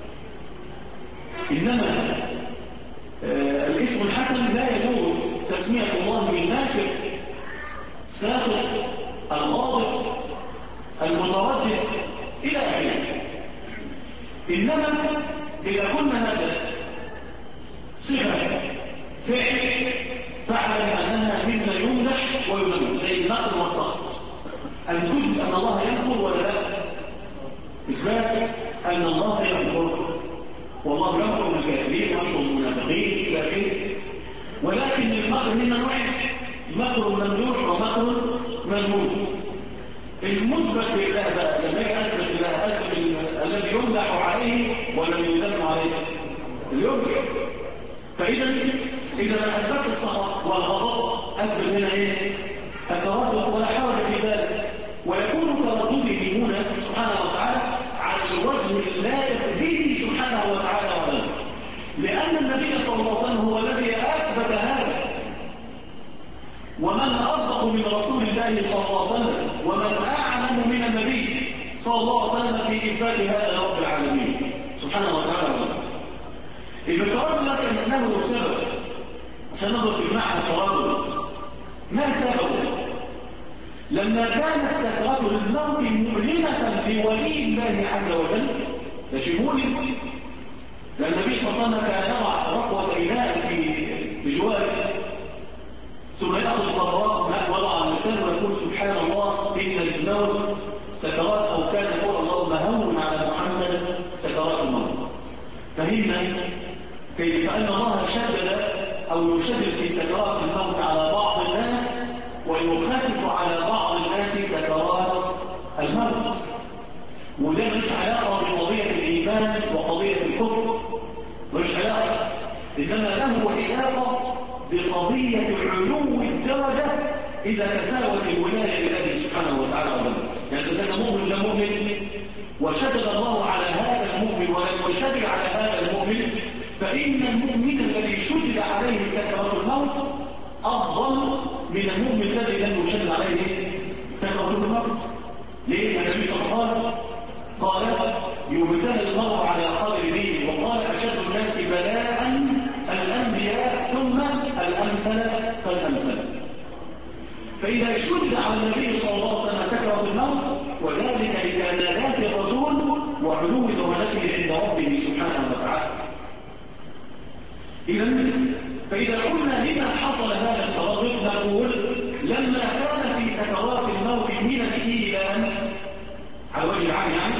إنما الاسم الحسن لا يجوز تسمية الله بالماكر، ساخط، الغاضب، المتردد إلى آخره. إنما إذا قلنا هذا صفة فعل فاعلم أنها مما يمدح ويذم، زي المكر والسخط. أن تثبت أن الله يمكر ولا لا؟ إثبات أن الله يمكر، والله يمكر من الكافرين ويمكر من المنافقين إلى آخره. ولكن المكر من نوعين، مكر ممدوح ومكر مذموم. المثبت لله بقى لما يجي اثبت لله اثبت الذي يمدح عليه والذي يذم عليه اليمدح. فاذا ما اثبت السخط والغضب اثبت هنا التردد ولا حرج في ذلك، ويكون تردده هنا سبحانه وتعالى على الوجه اللائق به سبحانه وتعالى وغيره، لان النبي صلى الله عليه وسلم هو الذي اثبت هذا. ومن أصدق من رسول الله صلى الله عليه وسلم ومن أعلم من النبي صلى الله عليه وسلم في إثبات هذا رب العالمين سبحانه وتعالى. إذا قررنا لكن أنه سبب عشان نظر في معنى التردد، ما سببه؟ لما كانت سكرات الموت مؤلمة لولي الله عز وجل تشموني، لأن النبي صلى الله عليه وسلم كان يضع رقوة إناء في جواره ثم يأخذ الخطوات ما وضع اللسان ويقول سبحان الله إن الموت سكرات، أو كان يقول اللهم هون على محمد سكرات الموت. فهمنا كيف أن الله شدد أو يشدد في سكرات الموت على بعض الناس ويخفف على بعض الناس سكرات الموت. وده مش علاقة بقضية الإيمان وقضية الكفر، مش علاقة، إنما له علاقة بقضية علو الدرجة إذا تساوت الولاية لله سبحانه وتعالى وجل. يعني إذا كان مؤمن لمؤمن وشدد الله على هذا المؤمن ولم يشدد على هذا المؤمن، فإن المؤمن الذي شدد عليه سكرات الموت أفضل من المؤمن الذي لم يشدد عليه سكرات الموت. ليه؟ النبي صلى الله عليه وسلم قال يبتلى المرء على قدر دينه، وقال أشد الناس بلاء الأنبياء ثم الأمثل فالأمثل. فإذا شدد على النبي صلى الله عليه وسلم سكرة الموت وذلك لكمالات الرسول وعلو درجته عند ربه سبحانه وتعالى. فإذا قلنا لما حصل هذا التردد نقول لما كان في سكرات الموت من الإيمان على وجه العام، يعني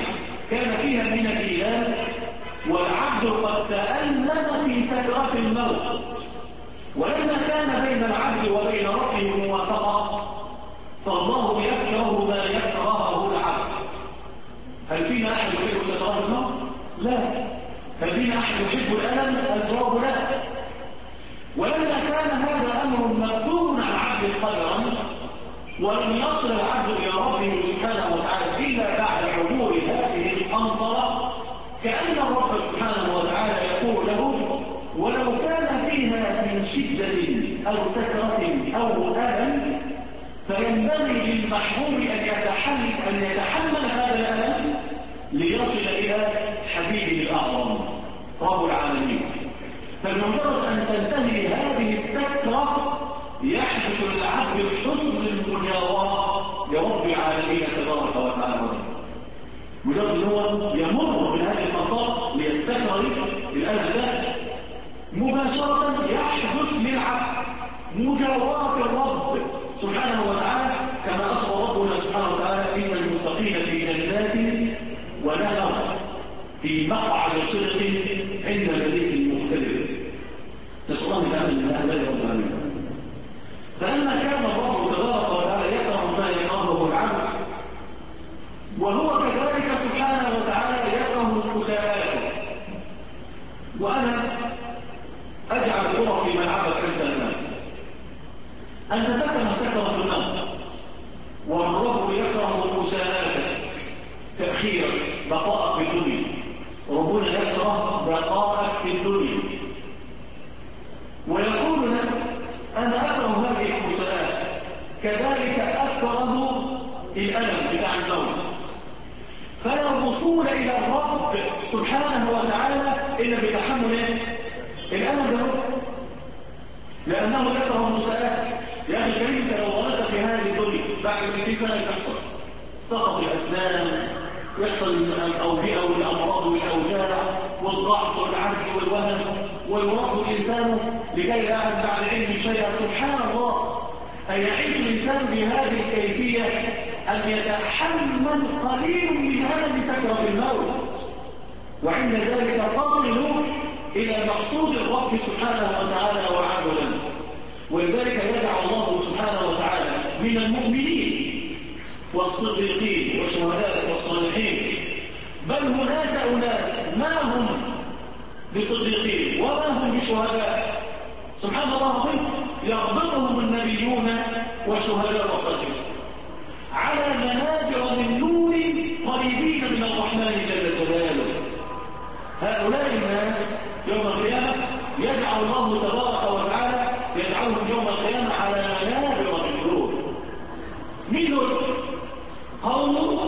كان فيها من الإيلام، والعبد قد تألم في سكرات الموت، ولما كان بين العبد وبين ربه موافقة فالله يكره ما يكرهه العبد. هل فينا أحد يحب سكرات الموت؟ لا. هل فينا أحد يحب الألم؟ الجواب لا. ولما كان هذا أمر مكتوب عن عبد قدرا ولم يصل العبد إلى ربه سبحانه وتعالى إلا بعد عبور هذه القنطرة، كأن الرب سبحانه وتعالى يقول له: ولو كان فيها من شدة أو سكرة أو ألم فينبغي للمحبوب أن يتحمل هذا الألم ليصل إلى حبيبه الأعظم رب العالمين. فبمجرد أن تنتهي هذه السكرة يحدث للعبد حسن المجاورة لرب العالمين تبارك وتعالى. مجرد هو يمر من هذه المطار ليستكبر الألم ده مباشرة يحدث للعبد مجاورة الرب سبحانه وتعالى، كما أخبر ربنا سبحانه وتعالى: إن المتقين في جنات ونهر في مقعد صدق عند مليك مقتدر. نسأل الله تعالى من هؤلاء رب العالمين. فلما كان الرب تبارك وتعالى يكره ما يكرهه العبد، وهو كذلك سبحانه وتعالى يكره المساءات، وأنا أجعل الكرة في ملعبك أنت الآن. أنت تكره سكرة الموت، والرب يكره المساءات، تأخيرك، بقاءك في الدنيا. ربنا يكره بقاءك في الدنيا ويقول لك: أنا أكره هذه المساءات، كذلك أكره الألم بتاع الموت. فلا وصول إلى الرب سبحانه وتعالى إلا بتحمل الألم ده، لأنه يكره المساءات. يا أخي الكريم، أنت لو غلطت في هذه الدنيا بعد 60 سنة تحصل سقط الأسنان، يحصل الأوبئة والأمراض والأوجاع والضعف والعجز والوهن، ويراد الإنسان لكي لا يعلم بعد علم شيئا. سبحان الله، أن يعيش الإنسان بهذه الكيفية، أن يتحمل قليل من ألم سكرة الموت، وعند ذلك تصل إلى مقصود الرب سبحانه وتعالى وعز وجل. ولذلك يدعو الله سبحانه وتعالى من المؤمنين والصديقين والشهداء والصالحين، بل هناك أناس ما هم بصديقين وما هم بشهداء، سبحان الله العظيم، يغبطهم النبيون والشهداء والصالحين على منابر من نور قريبين من الرحمن جل جلاله. هؤلاء الناس يوم القيامة يدعو الله تبارك وتعالى يدعوهم يوم القيامة على منابر من نور. من نور قوم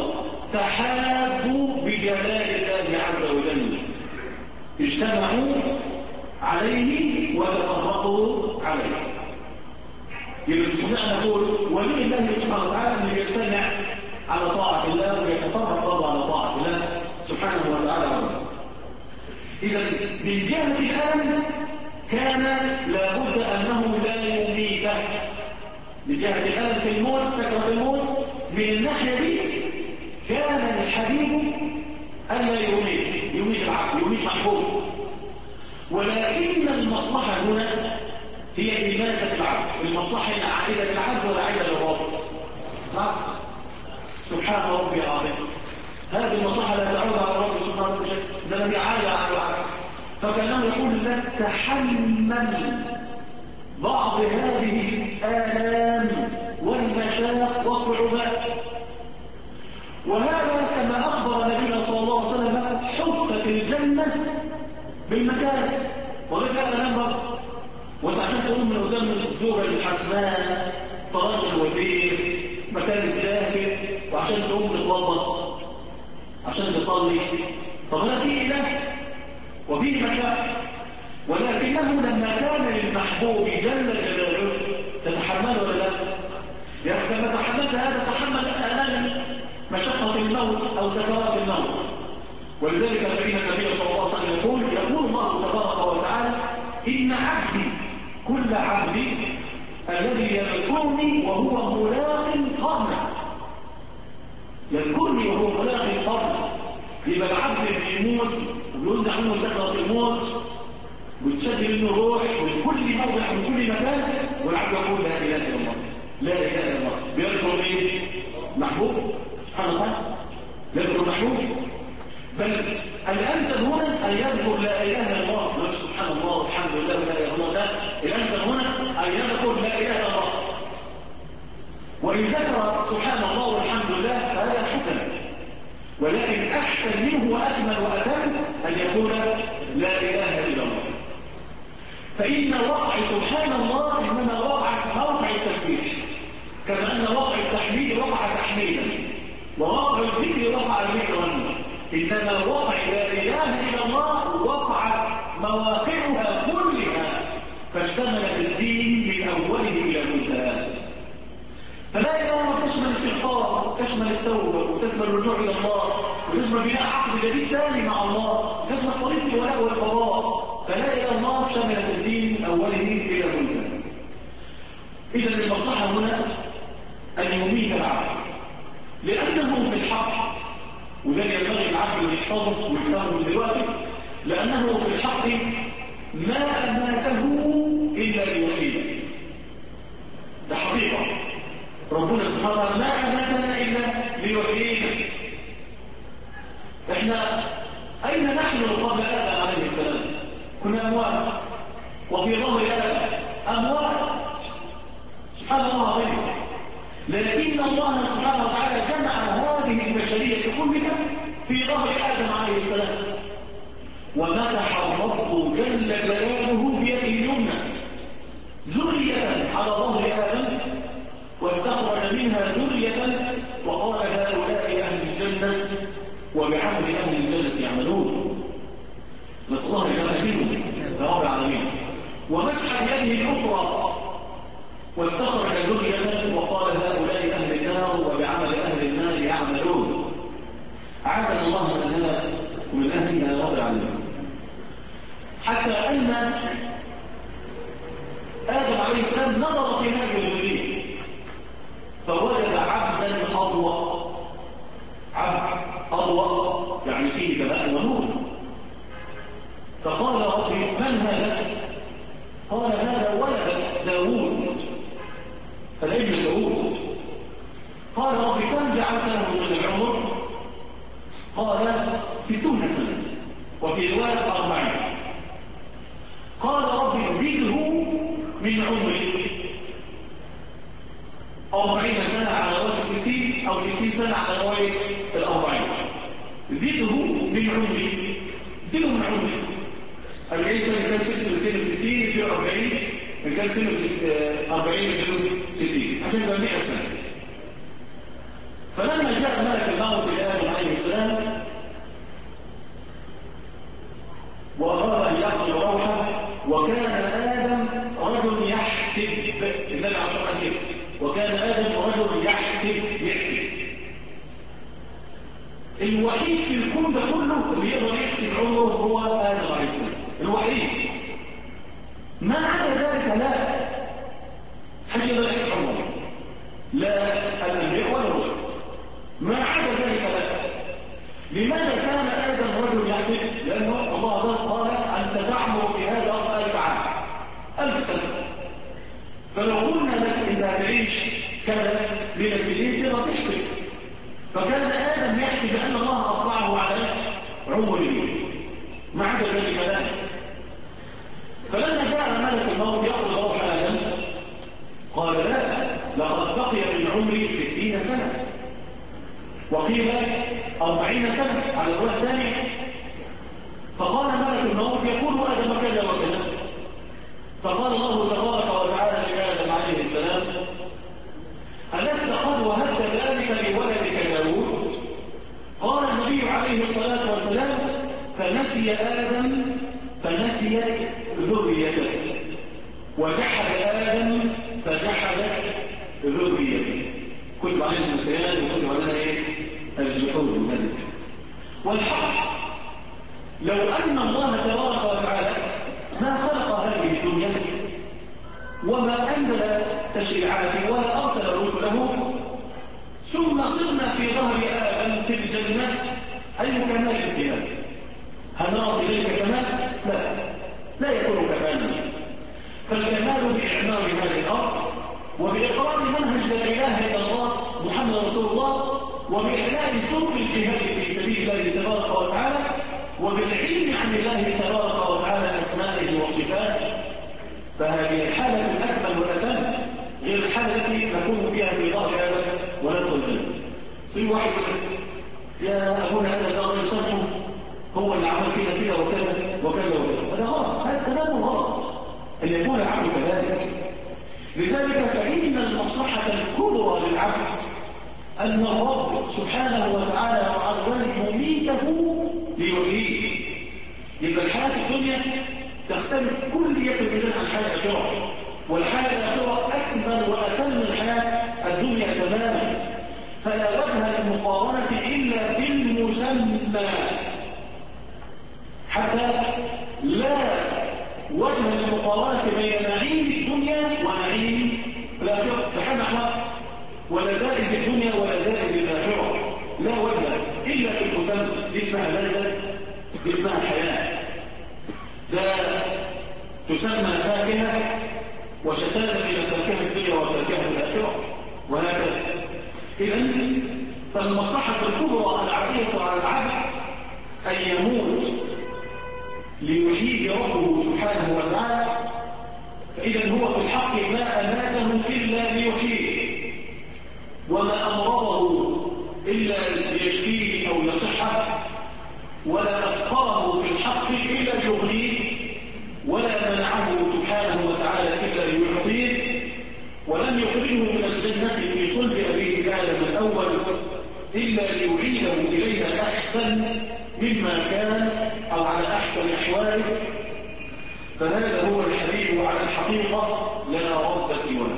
تحابوا بجلال الله عز وجل، اجتمعوا عليه وتفرقوا عليه. يستطيع نقول ولي الله سبحانه وتعالى أن يجتمع على طاعة الله ويتفرق برضه على طاعة الله سبحانه وتعالى. إذا من جهة الألم كان لابد أنه لا يميته. من جهة الألم في الموت، سكرة الموت، من الناحية دي كان الحبيب ألا يميت العبد، يميت محبوب. ولكن المصلحة هنا هي إماتة العبد. المصلحة هنا عائدة للعبد ولا عائدة للرب؟ سبحان ربي العظيم، هذه المصلحة لا تعود على الرب سبحانه وتعالى، بل هي عائدة على العبد. فكانه يقول لك: تحمل بعض هذه الآلام والمشاق والصعوبات. وهذا كما أخبر نبينا صلى الله عليه وسلم حفت الجنة بالمكان. وليس هذا نمبر وانت عشان تقوم من قدام الزوجة الحسناء، فراش الوزير، مكان الداخل، وعشان تقوم تتوضا عشان تصلي. طب هذا فيه إله وفيه مكان، ولكنه لما كان للمحبوب جل جلاله تتحمل ولا لا؟ يا أخي لما تحملت هذا تحمل ألم مشقة الموت أو سكرات الموت. ولذلك فإن النبي صلى الله عليه وسلم يقول الله تبارك وتعالى: إن عبدي، كل عبدي الذي يذكرني وهو ملاق قرنه، يذكرني وهو ملاق قرنه، يبقى العبد بيموت وينزع عنه سكرة الموت ويتشد منه الروح من كل موضع من كل مكان، والعبد يقول لا اله الا الله لا اله الا الله. بيذكر ايه؟ محبوب سبحان الله، يذكر محبوب. بل الانسب هنا ان يذكر لا اله الا الله، مش سبحان الله والحمد لله ولا اله الا الله، لا، الانسب هنا ان يذكر لا اله الا الله. وان ذكر سبحان الله والحمد لله فهذا حسن، ولكن احسن منه واكمل واتم ان يقول لا اله الا الله. فان وقع سبحان الله انما وقع موقع التسبيح، كما ان وقع التحميد وقع تحميدا، ووقع الذكر وقع ذكرا، انما وقع لا اله الا الله وقع مواقعها كلها، فاشتملت الدين من اوله الى منتهاه. فلا اله تشمل الاستغفار، تشمل التوبه، وتشمل الرجوع الى الله، وتشمل بناء عقد جديد ثاني مع الله، تشمل طريق الولاء والقضاء. فلا اله الله شملت الدين من اوله الى منتهاه. اذا المصلحه هنا ان يميت العبد، لانه في الحق، وده ينبغي العبد ان يحفظه ويفهمه من دلوقتي، لانه في الحق ما اماته الا ليحييه. ده حقيقه، ربنا سبحانه وتعالى ما اماتنا الا ليحيينا. احنا اين نحن قبل ادم عليه السلام؟ كنا اموات، وفي ظهر ادم اموات، سبحان الله العظيم. لكن الله سبحانه وتعالى جمع هذه البشريه كلها في ظهر ادم عليه السلام، ومسح الرب جل جلاله بيده اليمنى ذريه على ظهر ادم، واستخرج منها ذريه، وقال هؤلاء اهل الجنه وبعمل اهل الجنه يعملون. نسال الله يجعلنا منهم يا رب العالمين. ومسح بيده الاخرى واستخرج ذريه، وقال هؤلاء اهل النار وبعمل اهل النار يعملون. عافانا الله من النار ومن اهلها يا رب العالمين. حتى ان ادم عليه السلام نظر في هذه الذريه فوجد عبدا اضوأ، عبد اضوأ يعني فيه بهاء ونور. فقال ربي من هذا؟ قال هذا ولد داوود، فالابن داوود. قال ربي كم جعلت له من العمر؟ قال 60 سنة، وفي رواية 40. قال ربي زده من عمري 40 سنة على رواية 60، أو 60 سنة على رواية 40. زده من عمري، زده من عمري 40 سنة كان 66، يجي 40 كان سنه 40 يجي 60، عشان يبقى 100 سنة. فلما جاء ملك الموت لآدم عليه السلام وأراد أن يقضي روحه، وكان آدم رجل يحسب، النبي عليه الصلاة والسلام وكان آدم رجل يحسب. الوحيد في الكون ده كله اللي يقدر يحسب عمره هو آدم عليه السلام، الوحيد. ما عدا ذلك لا حد يقدر يحسب عمره، لا الأنبياء ولا الرسل، ما عدا ذلك لا. لماذا كان آدم رجل يحسب؟ لأنه الله عز وجل قال أنت تعمر في هذا 1000 عام، 1000 سنة. فلو قلنا لك أنت هتعيش كذا بين سنين تقدر تحسب. فكان آدم يحسب أن الله أطلعه على عمره، ما عدا ذلك لا. فلما جاء ملك الموت يأخذ روح آدم قال لا، لقد بقي من عمري 60 سنة، وقيل 40 سنة على الرواية الثانية. فقال ملك الموت يقول آدم كذا وكذا. فقال الله تبارك وتعالى لآدم عليه السلام ألست قد وهبت ذلك لولدك داوود؟ قال النبي عليه الصلاة والسلام فنسي آدم فنسي ذريته، وجحد آدم فجحدت ذريته. كتب علينا النسيان وكتب علينا الجحود من هذه. والحق لو أن الله تبارك وتعالى ما خلق هذه الدنيا وما أنزل تشريعاته ولا أرسل رسله، ثم صرنا في ظهر آدم في الجنة أي كمال في هذا؟ هل نرى إليك كمال؟ لا يكون كمالا. فالكمال بإعمار هذه الأرض وبإقرار منهج لا إله إلا الله محمد رسول الله وبإعلان سبل الجهاد في سبيل الله تبارك وتعالى وبالعلم عن الله تبارك وتعالى أسمائه وصفاته. فهذه الحالة الأكمل والأتم غير الحالة التي نكون فيها في ظهر هذا وندخل الجنة. صير واحد يا أبونا هذا الأمر يصلحه هو اللي عمل فينا كده وكذا وكذا وكذا، هذا غلط، هذا كلام غلط أن يكون العبد كذلك. لذلك فإن المصلحة الكبرى للعبد أن الرب سبحانه وتعالى وعز وجل يميته ليحييه. يبقى الحياة الدنيا تختلف كلية جدا عن الحياة الآخرة، والحياة الآخرة أكمل وأتم الحياة الدنيا تماما، فلا وجه للمقارنة إلا في المسمى، حتى لا وجه للمقارنة بين نعيم الدنيا ونعيم الآخرة بحال أحمد، ولا زائز الدنيا ولا زائز الآخرة، لا وجه إلا في المسمى. دي اسمها لذة، دي اسمها حياة. لا تسمى فاكهة وشتان بين فاكهة الدنيا وفاكهة الآخرة وهكذا. إذن فالمصلحة الكبرى العادية على العبد أن يموت ليحييه ربه سبحانه وتعالى، فإذا هو في الحق ما أماته إلا ليحييه، وما أمرضه إلا ليشفيه أو يصحه، ولا أفقره في الحق إلا ليغنيه، ولا منعه سبحانه وتعالى إلا ليعطيه، ولم يخرجه من الجنة في صلب أبيه آدم الأول إلا ليعيده إليها أحسن مما كان أو على أحسن أحواله. فهذا هو الحبيب على الحقيقة لا رب سواه.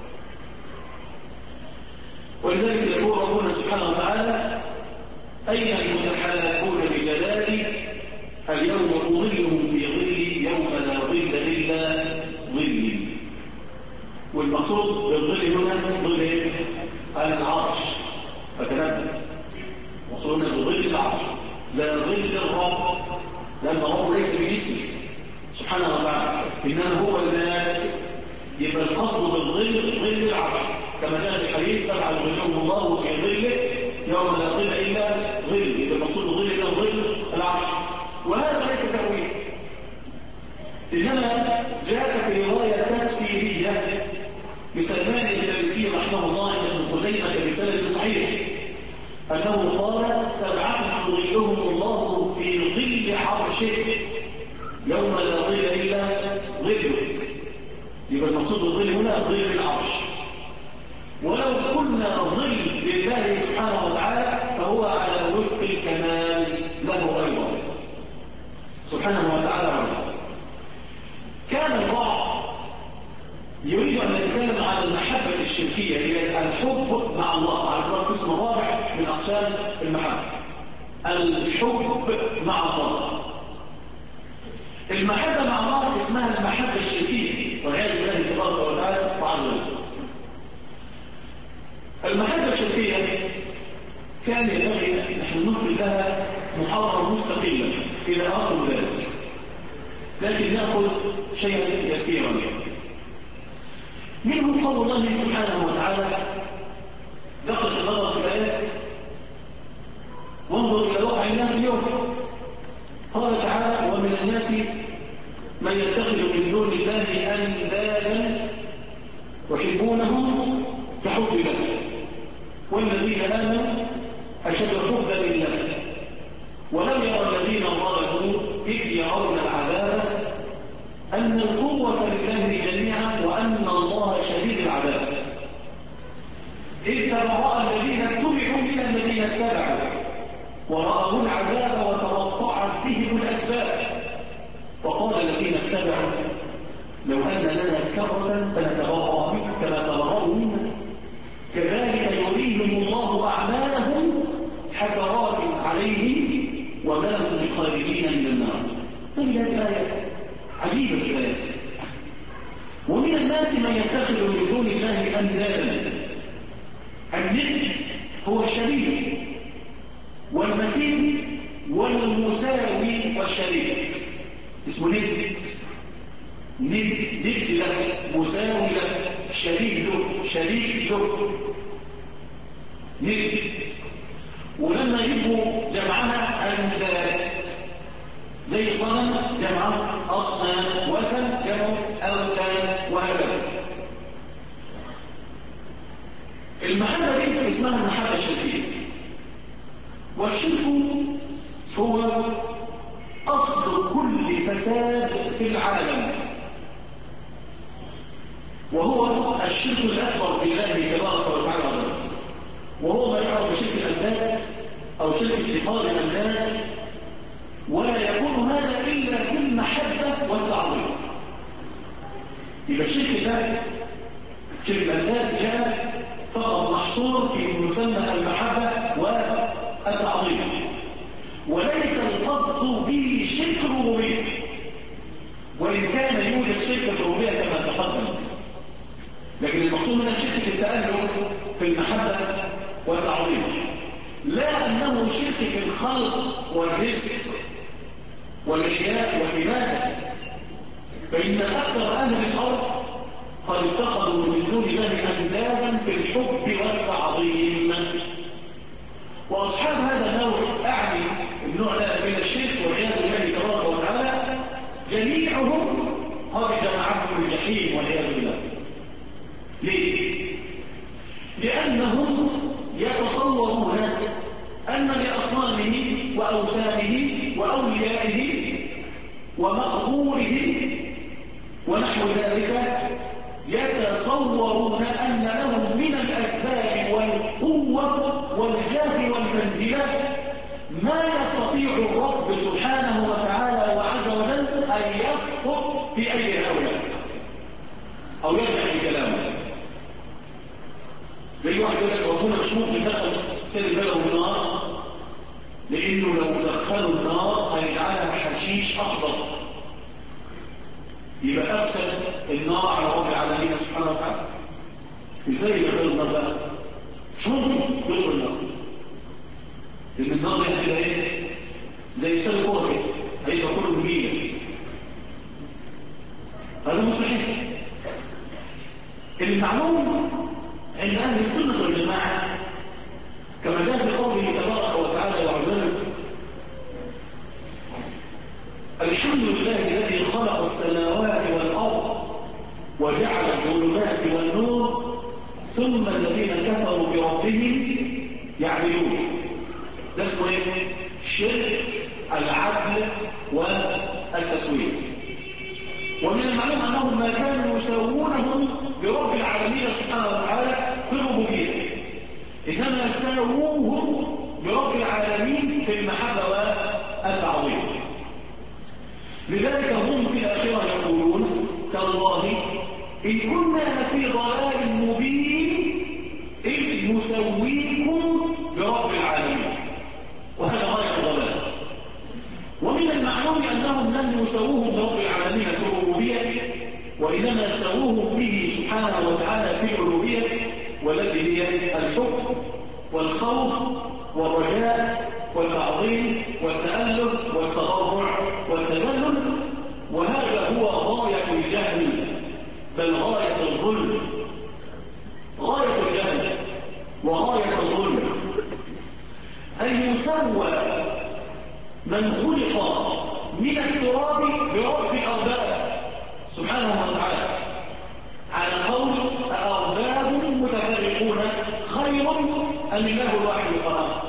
ولذلك يقول ربنا سبحانه وتعالى: أين المتحالفون بجلالي اليوم أظلهم في ظلي يوم لا ظل إلا ظلي. والمقصود بالظل هنا ظل العرش، فتنبه وصلنا بظل العرش لا ظل الرب، لأن الرب ليس بجسمه سبحانه وتعالى إنما هو الذات. يبقى القصد بالظل ظل العرش، كما جاء في الحديث: تبع ظلهم الله في ظله يوم لا ظل إلا ظل. يبقى المقصود بالظل إلا ظل العرش، وهذا ليس تأويل، إنما جاء في رواية تفسيرية لسلمان الدارسي رحمه الله عند ابن خزيمة بسند صحيح أنه قال: 7 يظلهم الله في ظل عرشه يوم لا ظل إلا ظله. يبقى المقصود بالظل هنا ظل العرش، ولو كنا ظل لله سبحانه وتعالى فهو على وفق الكمال له أيضا سبحانه وتعالى. كان البعض يريد أن يتكلم عن المحبة الشركية، هي الحب مع الله، على القسم الرابع من أقسام المحبة، الحب مع الله. المحبة مع الله اسمها المحبة الشركية والعياذ بالله تبارك وتعالى وعز وجل. المحبة الشركية كان ينبغي نحن نفرد لها محاضرة مستقلة إذا أردتم ذلك، لكن نأخذ شيئا يسيرا منه. قول الله سبحانه وتعالى: دقق النظر في الآيات وانظر إلى واقع الناس اليوم. قال تعالى: ومن الناس من يتخذ من دون الله أندادا يحبونهم كحب الله والذين آمنوا أشد حبا لله ولم يرى الذين ظلموا إذ يرون العذاب أن القوة لله جميعا وأن الله شديد العذاب إذ تبرأ الذين اتبعوا من الذين اتبعوا ورأوا العذاب وتقطعت بهم الأسباب وقال الذين اتبعوا لو أن لنا كرة فنتبرأ منهم كما تبرأوا منا كذلك يريهم الله أعمالهم حسرات عليهم وما هم بخارجين من النار. طيب هذه الآية عجيبة الآية. ومن الناس من يتخذ من دون الله أندادا. الند هو الشبيه والمثيل المساوي والشريك، اسمه ند. ند له، مساوي له، شريك له، شريك له، ند. ولما يبقوا جمعها أنداد، زي صنم جمعه أصنام، وثن جمعه أوثان، وهكذا. المحبة دي اسمها المحبة الشركية. والشرك هو أصل كل فساد في العالم، وهو الشرك الأكبر بالله تبارك وتعالى، وهو ما يعرف بشرك الأنداد أو شرك اتخاذ الأنداد، ولا يكون هذا إلا في المحبة والتعظيم. يبقى الشرك ده، شرك الأنداد جاء فقط محصور في مسمى المحبة والتعظيم، وليس القصد به شرك الربوبية، وإن كان يوجد شرك الربوبية كما تقدم، لكن المقصود من شرك التأله في المحبة والتعظيم، لا أنه شرك في الخلق والرزق والإحياء والعبادة، فإن أكثر أهل الأرض قد اتخذوا من دون الله أندادا في الحب والتعظيم. وأصحاب هذا النوع، أعني النوع ده من الشرك والعياذ بالله تبارك وتعالى، جميعهم قد جمعهم الجحيم والعياذ بالله. ليه؟ لأنهم يتصورون أن لأصنامه وأوثانه وأوليائه ومقبوره ونحو ذلك، يتصورون أن لهم من الأسباب والقوة والجاه والمنزلة ما يستطيع الرب سبحانه وتعالى وعز وجل أن يسقط في أي هؤلاء أو يرجع في كلامه. زي واحد يقول لك ربنا مش ممكن دخل سيد بلده النار، لأنه لو دخلوا النار هيجعلها حشيش أخضر، يبقى أفسد النار على رب العالمين سبحانه وتعالى. إزاي يدخلوا النار بقى؟ مش ممكن يدخل النار، لأن النار دي هتبقى إيه؟ زي سنة كورة، هيبقى كله مجيلة. هذا مستحيل. المعلوم عند أهل السنة والجماعة كما جاء في قوله تبارك وتعالى وعزله: الحمد لله الذي خلق السماوات والأرض وجعل الظلمات والنور ثم الذين كفروا بربهم يعدلون. ده اسمه ايه؟ شرك العدل والتسوية. ومن المعلوم أنهم ما كانوا يساوونهم برب العالمين سبحانه وتعالى في الربوبية، إنما ساووهم برب العالمين في المحبة والتعظيم. لذلك هم في الآخرة يقولون: تالله إن كنا لفي ضلال مبين إذ نسويكم برب العالمين. وهذا غاية الضلال. ومن المعلوم أنهم لم يسووهم برب العالمين في الربوبية، وإنما سووهم به سبحانه وتعالى في الألوهية، والتي هي الحب والخوف والرجاء والتعظيم والتأله والتضرع والتذلل. وهذا هو غاية الجهل، بل غاية الظلم، غاية الجهل وغاية الظلم أن يسوى من خلق من التراب برب الأرباب سبحانه وتعالى، على قول: أأرباب متفرقون خير أم الله الواحد القهار.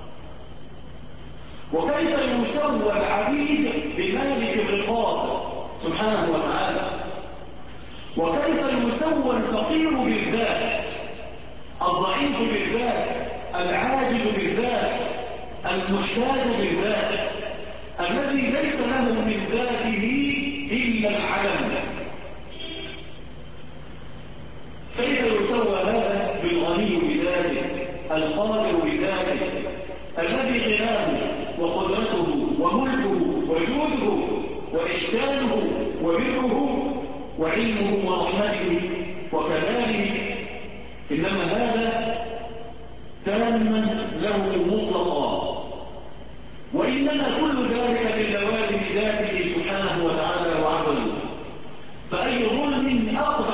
وكيف يسوى العبيد بمالك الرقاب سبحانه وتعالى، وكيف يسوى الفقير بالذات، الضعيف بالذات، العاجز بالذات، المحتاج بالذات، الذي ليس له من ذاته إلا العلم. كيف يسوى هذا بالغني بذاته، القادر بذاته، الذي غناه وقدرته وملكه وجوده وإحسانه وبره وعلمه ورحمته وكماله، إنما هذا تاما له مطلقا. وإنما كل ذلك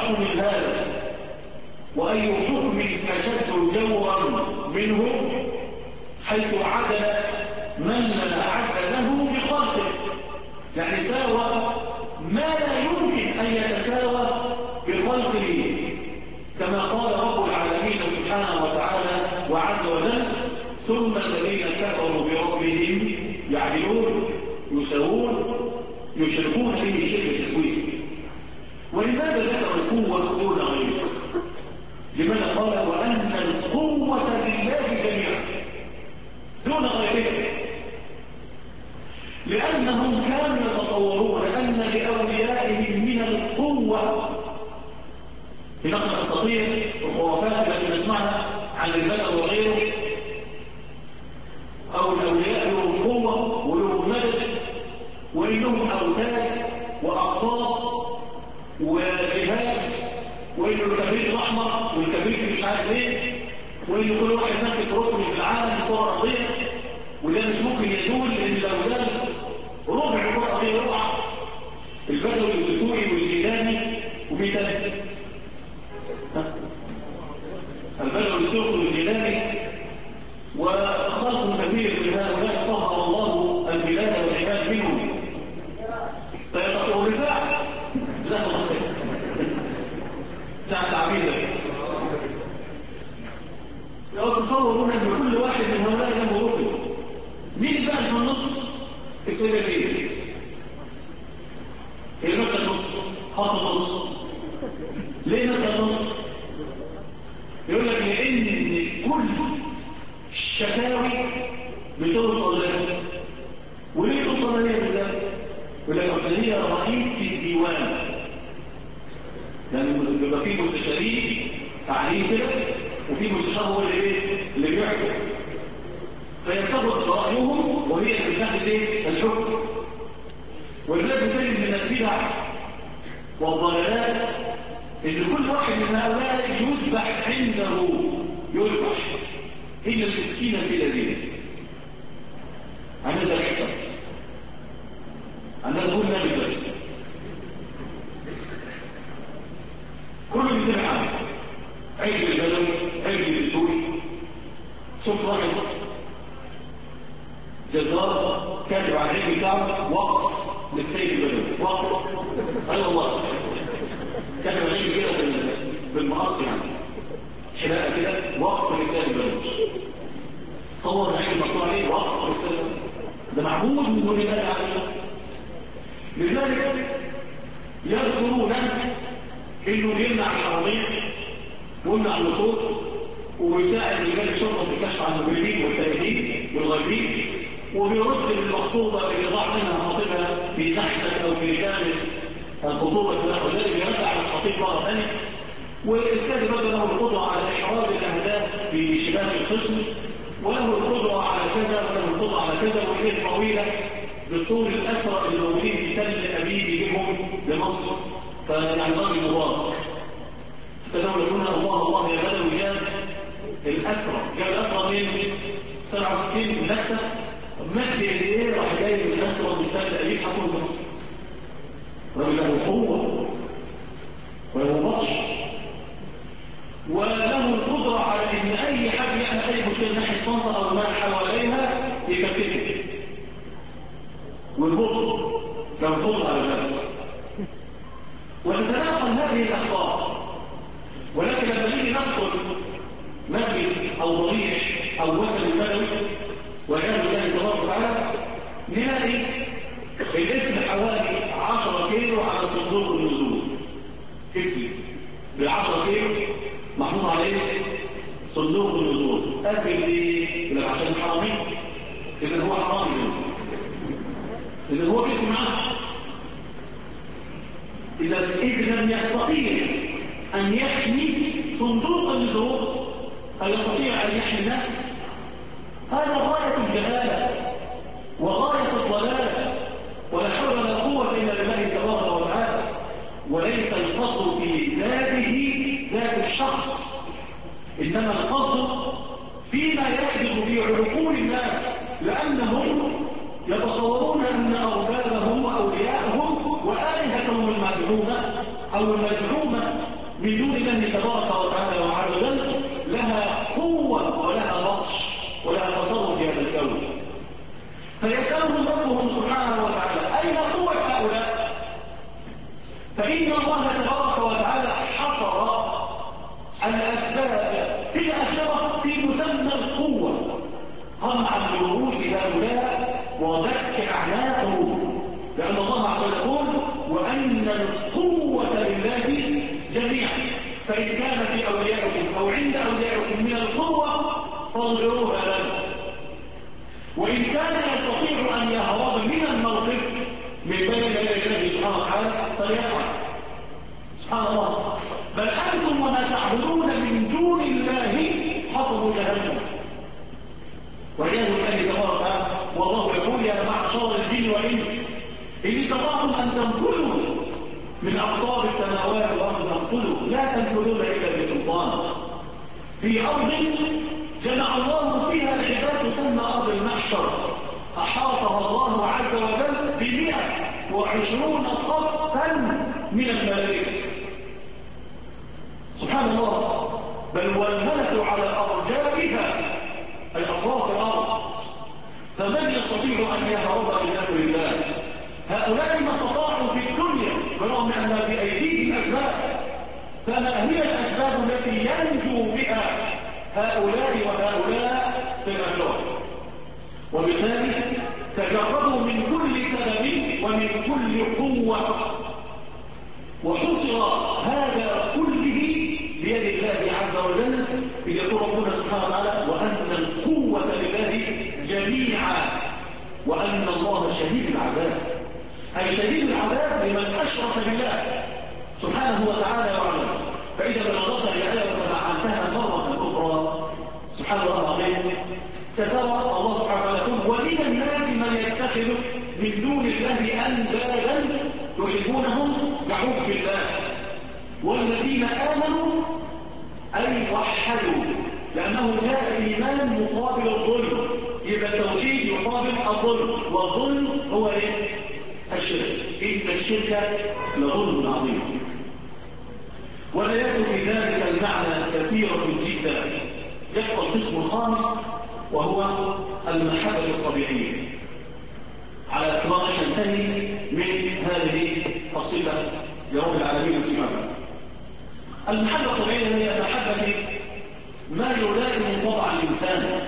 أقبح من هذا وأي حكم أشد جورا منه حيث عدل من لا عدل له بخلقه، يعني ساوى ما لا يمكن أن يتساوى بخلقه، كما قال رب العالمين سبحانه وتعالى وعز وجل: ثم الذين كفروا بربهم يعدلون يساوون يشركون به شرك التسويه. ولماذا ذكر القوة دون غيره؟ لماذا قال وأن القوة لله جميعا دون غيره؟ لأنهم كانوا يتصورون أن لأوليائهم من القوة، في نقل الأساطير والخرافات التي نسمعها عن الملك وغيره، أو الأولياء لهم قوة ولهم مدد ولهم أوتاد وأقطاب وجهات، وإنه الكبريت الأحمر والكبريت مش عارف إيه، وإنه كل واحد ماسك ركن في العالم الكرة الأرضية، وده مش ممكن يدول لأن لو ده ربع الكرة الأرضية يقع. البدوي والدسوقي والجيلاني ومين تاني؟ البدوي والدسوقي والجيلاني وخلق كثير من هؤلاء طهر الله البلاد والعباد منهم. فيتصور الرفاع ذات الخير بتاع تعبير يتصورون ان كل واحد من هؤلاء له ركن. مين بقى في النص؟ السيدة زينب اللي مسك النص، حط النص. ليه مسك النص؟ يقول لك لان كل الشكاوي بتوصل لها. وليه توصل لها بالذات؟ يقول لك اصل هي رئيسة الديوان، يعني بيبقى فيه مستشارين قاعدين كده وفي مستشار هو اللي بيحكم، فيرتبط رأيهم وهي اللي بتاخذ الحكم. ولذلك بتجد من البدع والضلالات ان كل واحد من هؤلاء يذبح عنده، يذبح إلا المسكينة سيدة زينب. عندنا ذبح عندنا نقول نبي بس كل يذبح عنه، عيد البدوي عيد الدسوقي. شفت واحد جزار كاتب على العيد بتاعه وقف للسيد البدوي، وقف. ايوه والله كاتب على العيد كده بالمقص، يعني حلاقه كده، وقف للسيد البدوي. صور العيد المكتوب عليه وقف للسيد البدوي. ده معبود من دون الله عليه. لذلك يذكرون انه يمنع الحرامين ويمنع اللصوص ويساعد رجال الشرطه في الكشف عن المجرمين والتائهين والغيبين، وبيرد المخطوبه اللي ضاع منها خطيبها في تحته او في رجال الخطوبه في نحو ذلك، يرجع على الخطيب مره ثانيه. والسيد برضه له القدره على احراز الاهداف في شباك الخصم، وله القدره على كذا وله القدره على كذا، وإيديه طويله بالطول الاسرى اللي موجودين في تل ابيب يجيبهم لمصر. فيعني راجل مبارك. تناولون الله يا بدوي جاب الاسرى، جاب الاسرى من 67 من نفسه، مد ايديه راح جاي من الاسرى من تل ابيب حطهم في مصر. راجل له قوه وله بطش وله القدره على ان اي حد يعمل اي مشكله ناحيه طنطا او ما حواليها يكتفه والبطل لو القدره على ذلك. وتتناقل هذه الاخبار، ولكن لما نيجي ندخل مسجد او ضريح او وسل البدوي والعياذ بالله تبارك وتعالى نلاقي الاسم حوالي 10 كيلو على صندوق النزول. اسم بال10 كيلو محطوط عليه صندوق النزول. قبل ايه؟ يقول لك عشان الحرامين. اذا هو حرامي، اذا هو باسم معاه. إذا لم يستطيع أن يحمي صندوق النزول، هل يستطيع أن يحمي الناس؟ هذا غاية الجهالة وغاية الضلالة، ولا حول ولا قوة إلا بالله تبارك وتعالى. وليس القصد في ذاته ذات الشخص، إنما القصد فيما يحدث في عقول الناس، لأنهم يتصورون أن أربابهم وأولياءهم وآلهتهم المدعومة أو المزعومة من دون الله تبارك وتعالى وعز وجل لها قوة ولها بطش ولها تصرف في هذا الكون. فيسألهم ربهم سبحانه وتعالى أين قوة هؤلاء؟ فإن الله تبارك وتعالى حصر الأسباب في الآخرة في مسمى القوة، قمعا برؤوس هؤلاء ودك أعناقهم، لأن الله عز وجل يقول وأن القوة لله جميعا. فإن كان في أوليائكم أو عند أوليائكم من القوة فاضربوها لنا، وإن كان يستطيع أن يهرب من الموقف من بين يدي الله سبحانه وتعالى فليفعل. سبحان الله. بل أنتم وما تعبدون من دون الله حصب جهنم، والعياذ بالله تبارك وتعالى. والله يقول يا معشر الجن والإنس إن استطعتم أن تنفذوا من أقطار السماوات والأرض فانفذوا لا تنفذون إلا بسلطان. في أرض جمع الله فيها العباد تسمى أرض المحشر، أحاطها الله عز وجل ب120 صفا من الملائكة. سبحان الله. بل والملك على أرجائها أي أطراف الأرض، فمن يستطيع أن يهرب من أمر الله؟ هؤلاء ما استطاعوا في الدنيا برغم أن بأيديهم أسباب، فما هي الأسباب التي ينجو بها هؤلاء وهؤلاء في الآخرة؟ وبالتالي تجردوا من كل سبب ومن كل قوة، وحصر هذا كله بيد الله عز وجل، إذ يقول ربنا سبحانه وتعالى وأن القوة لله جميعا وأن الله شديد العذاب، أي شديد العذاب لمن أشرك بالله سبحانه وتعالى وعلا. فإذا بلغت الآية وتبعنتها مرة أخرى سبحان الله العظيم سترى الله سبحانه وتعالى يقول ومن الناس من يتخذ من دون الله أندادا يحبونهم كحب الله والذين آمنوا أي وحدوا، لأنه جاء الإيمان مقابل الظلم، إذا التوحيد يقابل الظلم، والظلم هو إيه؟ الشرك. إن الشرك لظلم عظيم. والآيات في ذلك المعنى كثيرة جدا. يبقى القسم الخامس وهو المحبة الطبيعية، على اعتبار أن ننتهي من هذه الصفة لرب العالمين سبحانه. المحبة الطبيعية هي محبة ما يلائم طبع الإنسان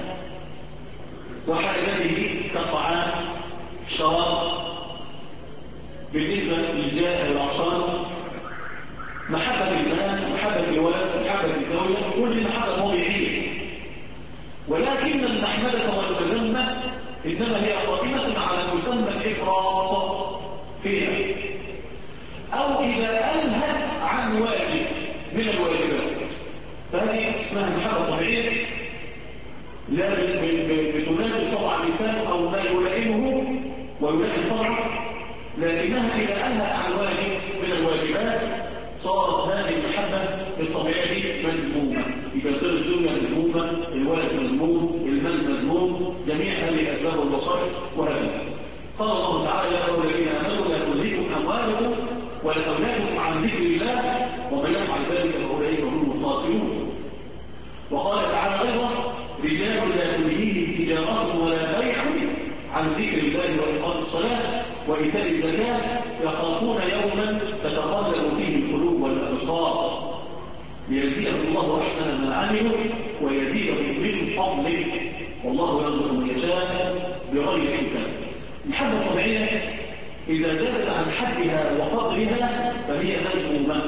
وحاجته كالطعام، الشراب، بالنسبة للجائع والعطشان، محبة المال، محبة الولد، محبة الزوجة، كل محبة طبيعية. ولكن المحمدة والمذمة إنما هي قائمة على مسمى الإفراط فيها، أو إذا ألهت عن واجب من الواجبات، فهذه اسمها محبة طبيعية لا بتناسب طبع الإنسان أو ما يلائمه ويلائم طبعه، لكنها إذا ألهت عن واجب من الواجبات صارت هذه المحبة الطبيعية مذمومة. يبقى يصير الزوجة مذمومة، الولد مذموم، المال مذموم، جميع هذه الأسباب والوسائل وهكذا. قال الله تعالى يا أيها الذين آمنوا لا تلهكم أموالكم ولا أولادكم عن ذكر الله ومن يفعل ذلك فأولئك هم الخاسرون. وقال تعالى أيضا رجال لا تلهيهم تجارة ولا بيع عن ذكر الله وإقام الصلاة وإيتاء الزكاة يخافون يوما تتقلب فيه القلوب والأبصار ليجزيهم الله أحسن ما عملوا ويزيدهم من فضله والله يرزق من يشاء بغير حساب. المحبة الطبيعية إذا زادت عن حدها وقدرها فهي مذمومة،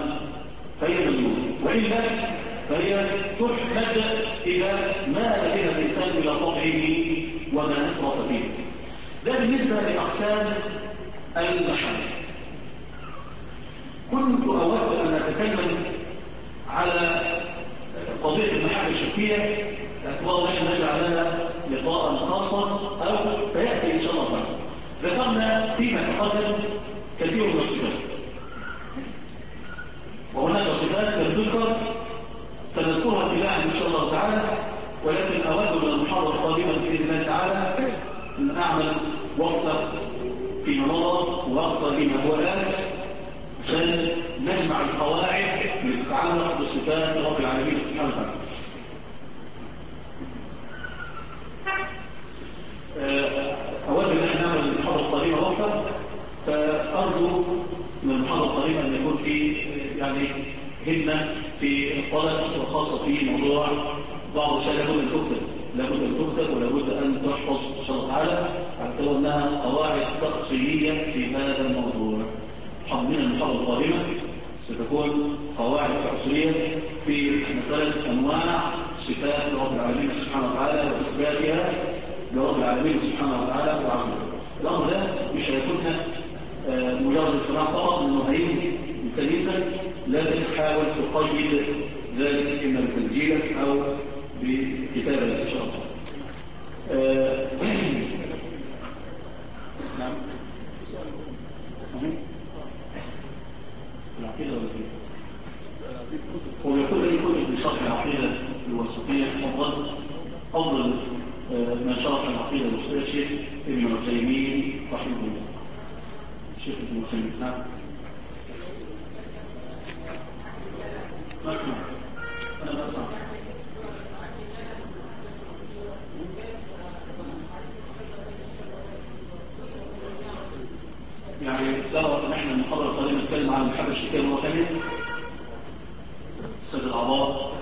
وإلا فهي تحمد إذا مال بها الإنسان إلى طبعه وما أسرف فيه. ده بالنسبة لأقسام المحبة. كنت أود أن أتكلم على قضية المحبة الشركية، باعتبار نحن نجعل لها لقاء خاصا أو سيأتي إن شاء الله. ذكرنا فيما تقدم كثير من الصفات، وهناك صفات لم تذكر سنذكرها في الله إن شاء الله تعالى، ولكن أود من المحاضرة القادمة بإذن الله تعالى أن أعمل وقفة في مناظر ووقفة في مهولات عشان نجمع القواعد يتعلق بصفات رب العالمين سبحانه وتعالى. أود أن احنا نعمل المحاضرة القادمة وقفة، فأرجو من المحاضرة القادمة أن يكون في يعني همة في الطلب، وخاصة في موضوع بعض الأشياء لابد أن تكتب ولابد أن تحفظ إن شاء الله تعالى، اعتبر أنها قواعد تفصيلية في هذا الموضوع. من المحاضرة القادمة ستكون قواعد تفصيلية في مسألة أنواع صفات رب العالمين سبحانه وتعالى وإثباتها لرب العالمين سبحانه وتعالى وعزه. الأمر ده مش هيكون مجرد استماع فقط من المهيئ سليسا، لكن حاول تقيد ذلك إما بتسجيلك أو بكتابة إن شاء الله. نعم. العقيدة ولا ويكون أي كتب لشرح العقيدة الوسطية أفضل من شرح العقيدة الوسطية الشيخ ابن عثيمين رحمه الله. الشيخ ابن عثيمين. نعم. أسمع. أنا أسمع. يعني ترى نحن المحاضرة القادمة نتكلم عن المحبة الشركية مرة ثانية. السد الأعضاء.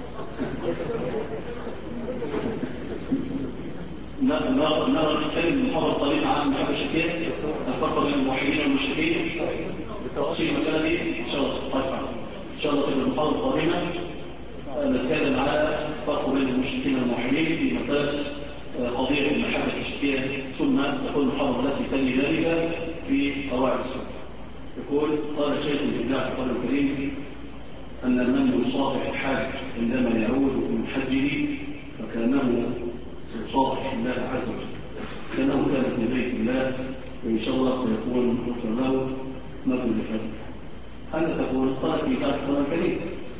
نرى نتكلم المحاضرة القادمة عن المحبة الشركية، الفرق بين الموحدين والمشركين، بالتفصيل المسألة دي إن شاء الله. طيب إن شاء الله تبقى المحاضرة القادمة نتكلم على الفرق بين المشركين والموحدين في مسألة قضية المحبة الشركية، ثم تكون المحاضرة التي تلي ذلك في قواعد السنة. يقول قال شيخ الإذاعة القرآن الكريم أن من يصافح الحاج عندما يعود من حجه فكأنه يصافح الله عز وجل، كأنه كان في بيت الله، وإن شاء الله سيكون غفر له ما دون ذلك. هذا تقول قال في إذاعة القرآن الكريم.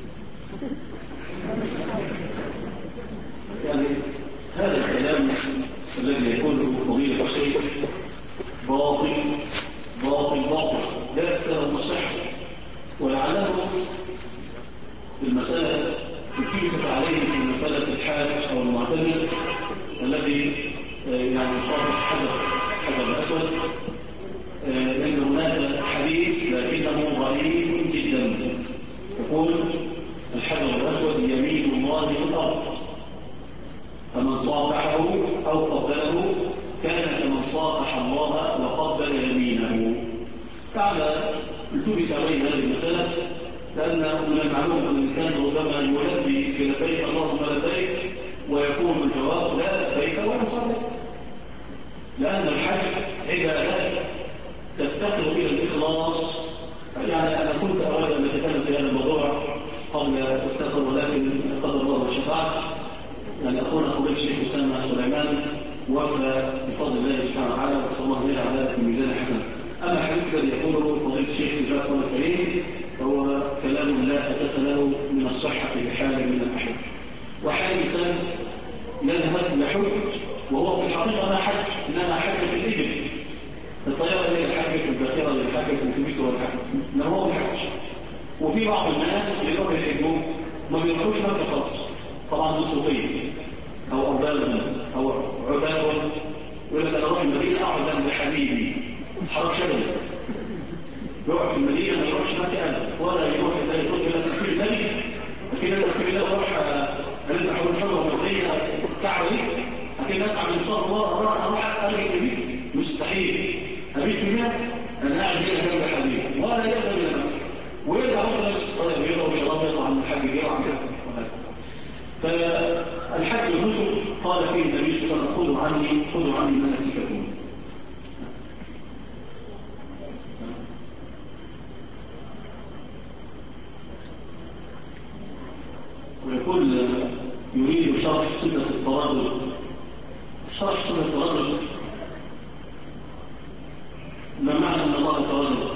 يعني هذا الكلام الذي يقوله فضيلة الشيخ باطل باطل باطل لا سبب صحة، ولعله المسألة تكيست عليه في مسألة الحاج أو المعتمر الذي يعني يصابح حجر الأسود، لأن هناك حديث لكنه ضعيف جدا يقول الحجر الأسود يمين الله في الأرض، فمن صافحه أو قبله كان كمن صافح الله وقبل يمينه. تعالى التبس بين هذه المسألة، لأن من المعلوم أن الإنسان ربما يلبي في لبيك اللهم لبيك ويكون الجواب لا لبيك ولا صدق، لأن الحج عبادة تفتقر إلى الإخلاص. يعني أنا كنت أراد أن أتكلم في هذا الموضوع قبل السفر، ولكن قدر الله وشفاعة يعني أخونا فضيلة الشيخ أسامة سليمان وفى بفضل الله سبحانه وتعالى، وصلى الله عليه على الميزان الحسن. أما الحديث الذي يقوله فضيلة الشيخ جزاه الله الكريم فهو كلام لا أساس له من الصحة بحال من الأحيان. وأحيانا الإنسان يذهب يحج وهو في الحقيقة ما حج، إنما حج في الإبل، الطيارة هي الحج، الباخرة للحج، الأتوبيس هو الحج، إنما هو الحج. وفي بعض الناس بيروحوا يحجوا ما بيروحوش مكة خالص، طبعا الصوفية أو أرباب أو عباد، يقول لك أنا أروح المدينة أقعد جنب حبيبي حرام شغل، يقعد في المدينة ما يروحش مكة ولا يروح إلى تفسير النبي، لكن تفسير الله أروح ألف حول الحلوة والمدينة كعبة دي، لكن أسعى من صلى الله أروح أرجع البيت، مستحيل أبيت في مكة، أنا قاعد هنا جنب حبيبي ولا يسأل إلى مكة، ويرجع هو نفس الطريق بيضرب وشراب يطلع من الحج يرجع فالحج والنسك قال فيه النبي صلى الله عليه وسلم خذوا عني مناسككم. ويقول يريد شرح سنة التردد. شرح سنة التردد ما معنى أن الله تردد؟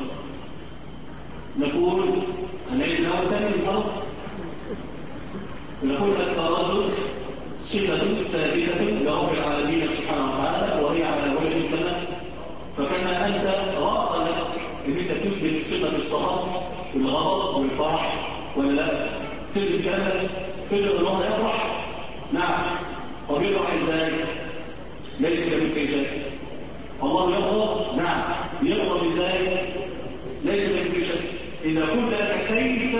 نقول هنعيد الأول تاني الفرق، نقول التردد صفة ثابتة لرب العالمين سبحانه وتعالى، وهي على وجه الكمال. فكما أنت راق لك أن أنت تثبت صفة الصبر والغضب والفرح ولا لا؟ تجد الكلام ده؟ تجد الله يفرح؟ نعم. طب يفرح ازاي؟ ليس كمثله شيء. الله يغضب؟ نعم. يغضب ازاي؟ ليس كمثله شيء. اذا قلت لك كيف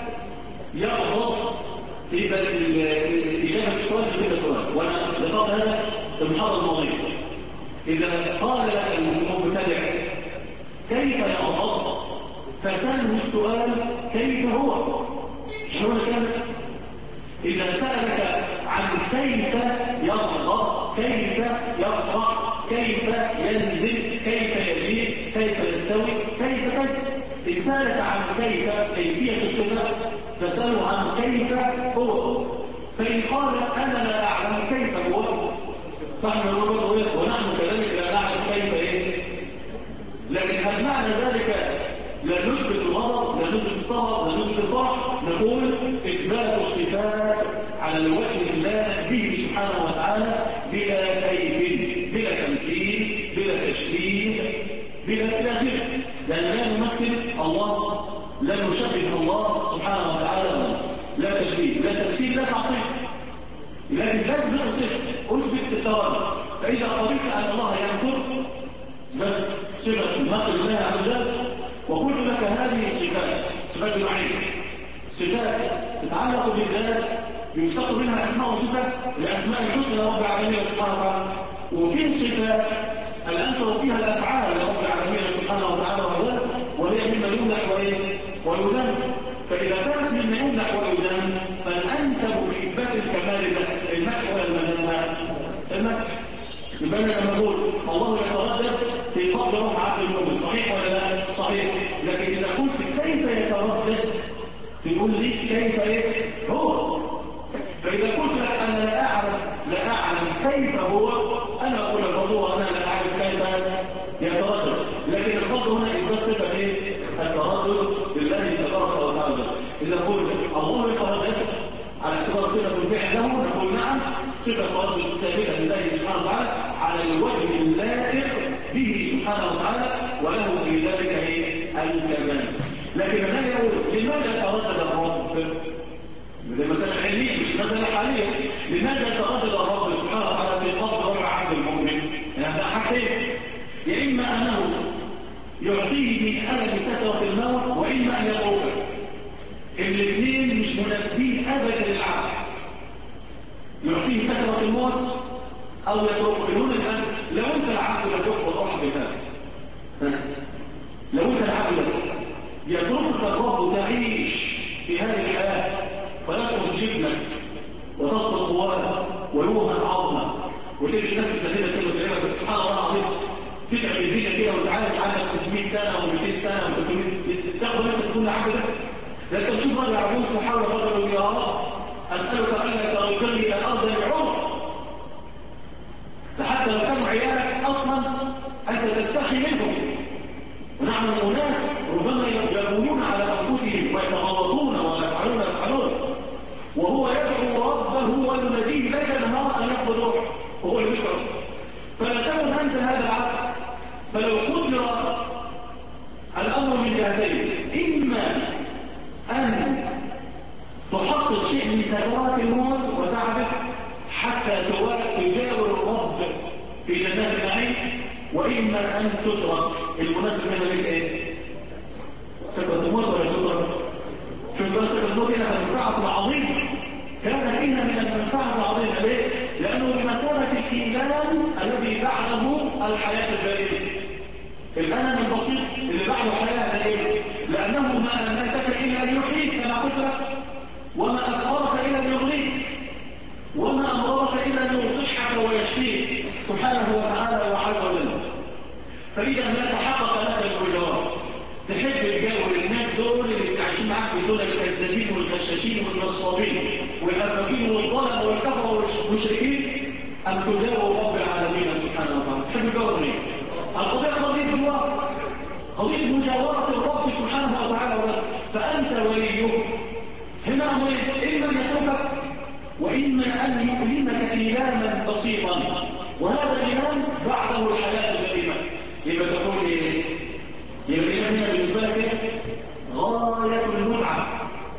يغضب في اجابه السؤال بتبقى سؤال، وانا ذكرت هذا في المحاضره الماضيه. اذا قال لك المبتدع كيف يغضب فسأله السؤال كيف هو؟ مش هو الكلام ده؟ إذا سألك عن كيف يغضب، كيف يرفع، كيف ينزل، كيف يجيء، كيف يستوي، كيف كذا. إن سألك عن كيفية الصفة فسأله عن كيف هو. فإن قال أنا لا أعلم كيف هو فاحنا نقول ونحن كذلك لا نعلم كيف إيه. لكن هل معنى ذلك لا نثبت الغضب، لا نثبت الصبر، لا نثبت الفرح؟ نقول إثبات الصفات على الوجه الله به سبحانه وتعالى بلا كيف، بلا تمثيل، بلا تشبيه، بلا آخره. لأن لا نمثل الله، لا نشبه الله سبحانه وتعالى، لا تشبيه، لا تمثيل، لا تعطيل. لكن لازم أثبت التوالد. فإذا قلت أن الله ينكر صفة نقل الله عز وجل وقلت لك هذه صفات نوعين، صفات تتعلق بالذات يشتق منها أسماء وصفات، الأسماء الحسنى لرب العالمين سبحانه وتعالى، وفي صفات الأنثر فيها الأفعال لرب العالمين سبحانه وتعالى وهي مما يمدح ويذم. فإذا كانت مما يمدح ويذم فالأنسب بإثبات الكمال له المدح ولا المذمة؟ المدح. يبقى لما نقول الله يتردد في قبض روح عبد المؤمن، صحيح ولا لا؟ صحيح. لكن إذا قلت كيف يتردد تقول لي كيف ايه هو. فإذا قلت لك أنا لا أعلم كيف هو، أنا أقول الموضوع أنا لا أعرف كيف يتردد. لكن الفضل هنا إثبات صفة ايه؟ التردد لله تبارك وتعالى. إذا قلت الله يتردد على اعتبار صفة الفعل له نقول نعم، صفة التردد ثابتة لله سبحانه وتعالى على الوجه اللائق به سبحانه وتعالى وله في ذلك ايه؟ الكمال. لكن الذي يقول لماذا يتردد الرب؟ هذه مسألة علمية مش مسألة حالية. لماذا يتردد الرب سبحانه وتعالى في قبض روح عبد المؤمن؟ يعني هذا حاجتين، يا إما أنه يعطيه من ألم سكرة الموت وإما أن يتركه. الاثنين مش مناسبين أبدا للعبد. يعطيه سكرة الموت أو يتركه. هنا الآن لو أنت العبد لتركه الروح بالله، لو أنت العبد يتركك الرب تعيش في هذه الحياة فيسقط جسمك وتسقط قواك ويوهن عظمك وتمشي نفس سبيلك كده وتلاقيك سبحان الله العظيم تتعب الدنيا كده وتعالج عندك 100 سنة و200 سنة و300 تاخد انت تكون عبد ده. لكن تشوف راجل عجوز تحاول رجل يا رب اسالك الا تردني الى ارض العمر. فحتى لو كانوا عيالك اصلا انت تستحي منهم. ونحن الناس ربما يبولون على انفسهم ويتغلطون ويفعلون وهو يدعو ربه ويناديه ليل نهار ان يقبض روحه وهو اللي يشعر. فلا تكن انت هذا العبد. فلو قدر الامر من جهتين، اما ان تحصل شيء من سكرات الموت وتعبك حتى تجاور الرب في جنات النعيم، واما ان تترك. المناسب هنا لك ايه؟ سكرة الموت ولا تترك؟ شوف بس سكرة الموت هنا منفعة عظيمة، كان فيها من المنفعة العظيمة. ليه؟ لأنه بمثابة الإيمان الذي بعده الحياة الدائمة. الألم البسيط اللي بعده حياة دائمة، لأنه ما أماتك إلا أن يحييك كما قلت لك، وما أخبرك إلا أن يغنيك، وما أمرك إلا أن يصحك ويشفيك سبحانه وتعالى وعز وجل. فإذا ما تحقق لك الوجوار تحب تجاور الناس دول اللي عايشين معاك في دول الكذابين والغشاشين والنصابين والأفاكين والظلم والكفر والمشركين، أن تجاور رب العالمين سبحانه وتعالى. تحب تجاور مين؟ القضية قضية جوار، قضية مجاورة الرب سبحانه وتعالى. فأنت وليه هنا أمرين، إما أن يتركك وإما أن يؤلمك إيلاما بسيطا، وهذا الإيلام بعده الحياة الدائمة. يبقى تقول إيه؟ يبقى هنا بالنسبة لك غاية المتعة.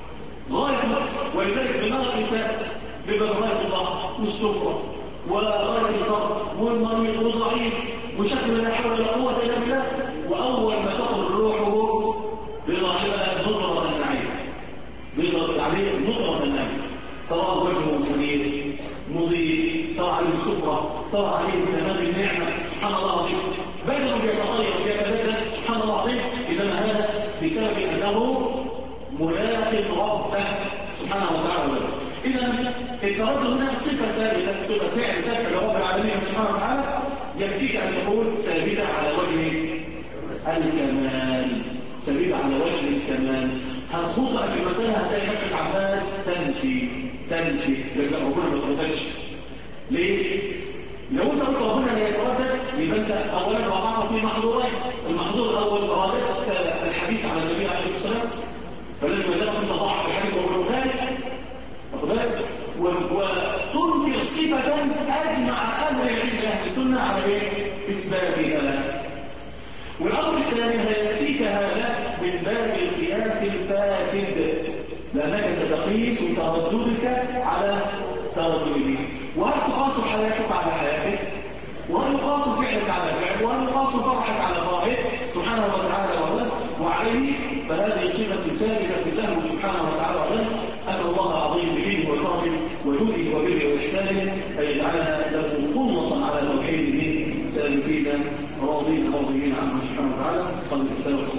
غاية. ولذلك بناقص ببغاية الله والسفرة وغاية الضرب والمريض والضعيف وشكل لا حول ولا قوة إلا بالله. وأول ما تخرج روحه بيضع عليها نظرة النعيم، بيضع عليه نظرة النعيم، ترى وجهه منير مضيء، ترى عليه السفرة، ترى عليه تمام النعمة. سبحان الله العظيم، بدنه بيتغير ويتبدل. سبحان الله العظيم. إنما هذا بسبب أنه ملاق ربه سبحانه وتعالى. إذا التردد هنا صفة ثابتة، صفة فعل ثابتة لرب العالمين سبحانه وتعالى، يكفيك أن تقول ثابتة على وجه الكمال، ثابتة على وجه الكمال. هتخوض في المسألة هتلاقي نفسك عمال تنفي لكن ربنا ما ترددش. ليه؟ لو انت قلت ربنا لا يتردد يبقى انت اولا وقعت في محظورين. المحظور الاول ارادت الحديث على النبي عليه الصلاه والسلام، فلازم يتبقى انت ضعف الحديث وهو خالد، واخد بالك؟ وتنكر صفه اجمع اهل العلم اهل السنه على ايه؟ اثباتها. والامر الثاني هياتيك هذا من باب القياس الفاسد، لانك ستقيس ترددك على تردده. وهل تقاس حياتك على حياتك؟ وهل يقاس فعلك على فعل؟ وهل يقاس فرحك على فرحك سبحانه وتعالى وعليه؟ فهذه صفة ثابتة له سبحانه وتعالى. أسأل الله العظيم بإذنه وكرمه وجوده وبره وإحسانه أن يجعلنا له خلصا على توحيده ثابتين راضين مرضيين عنه سبحانه وتعالى. قد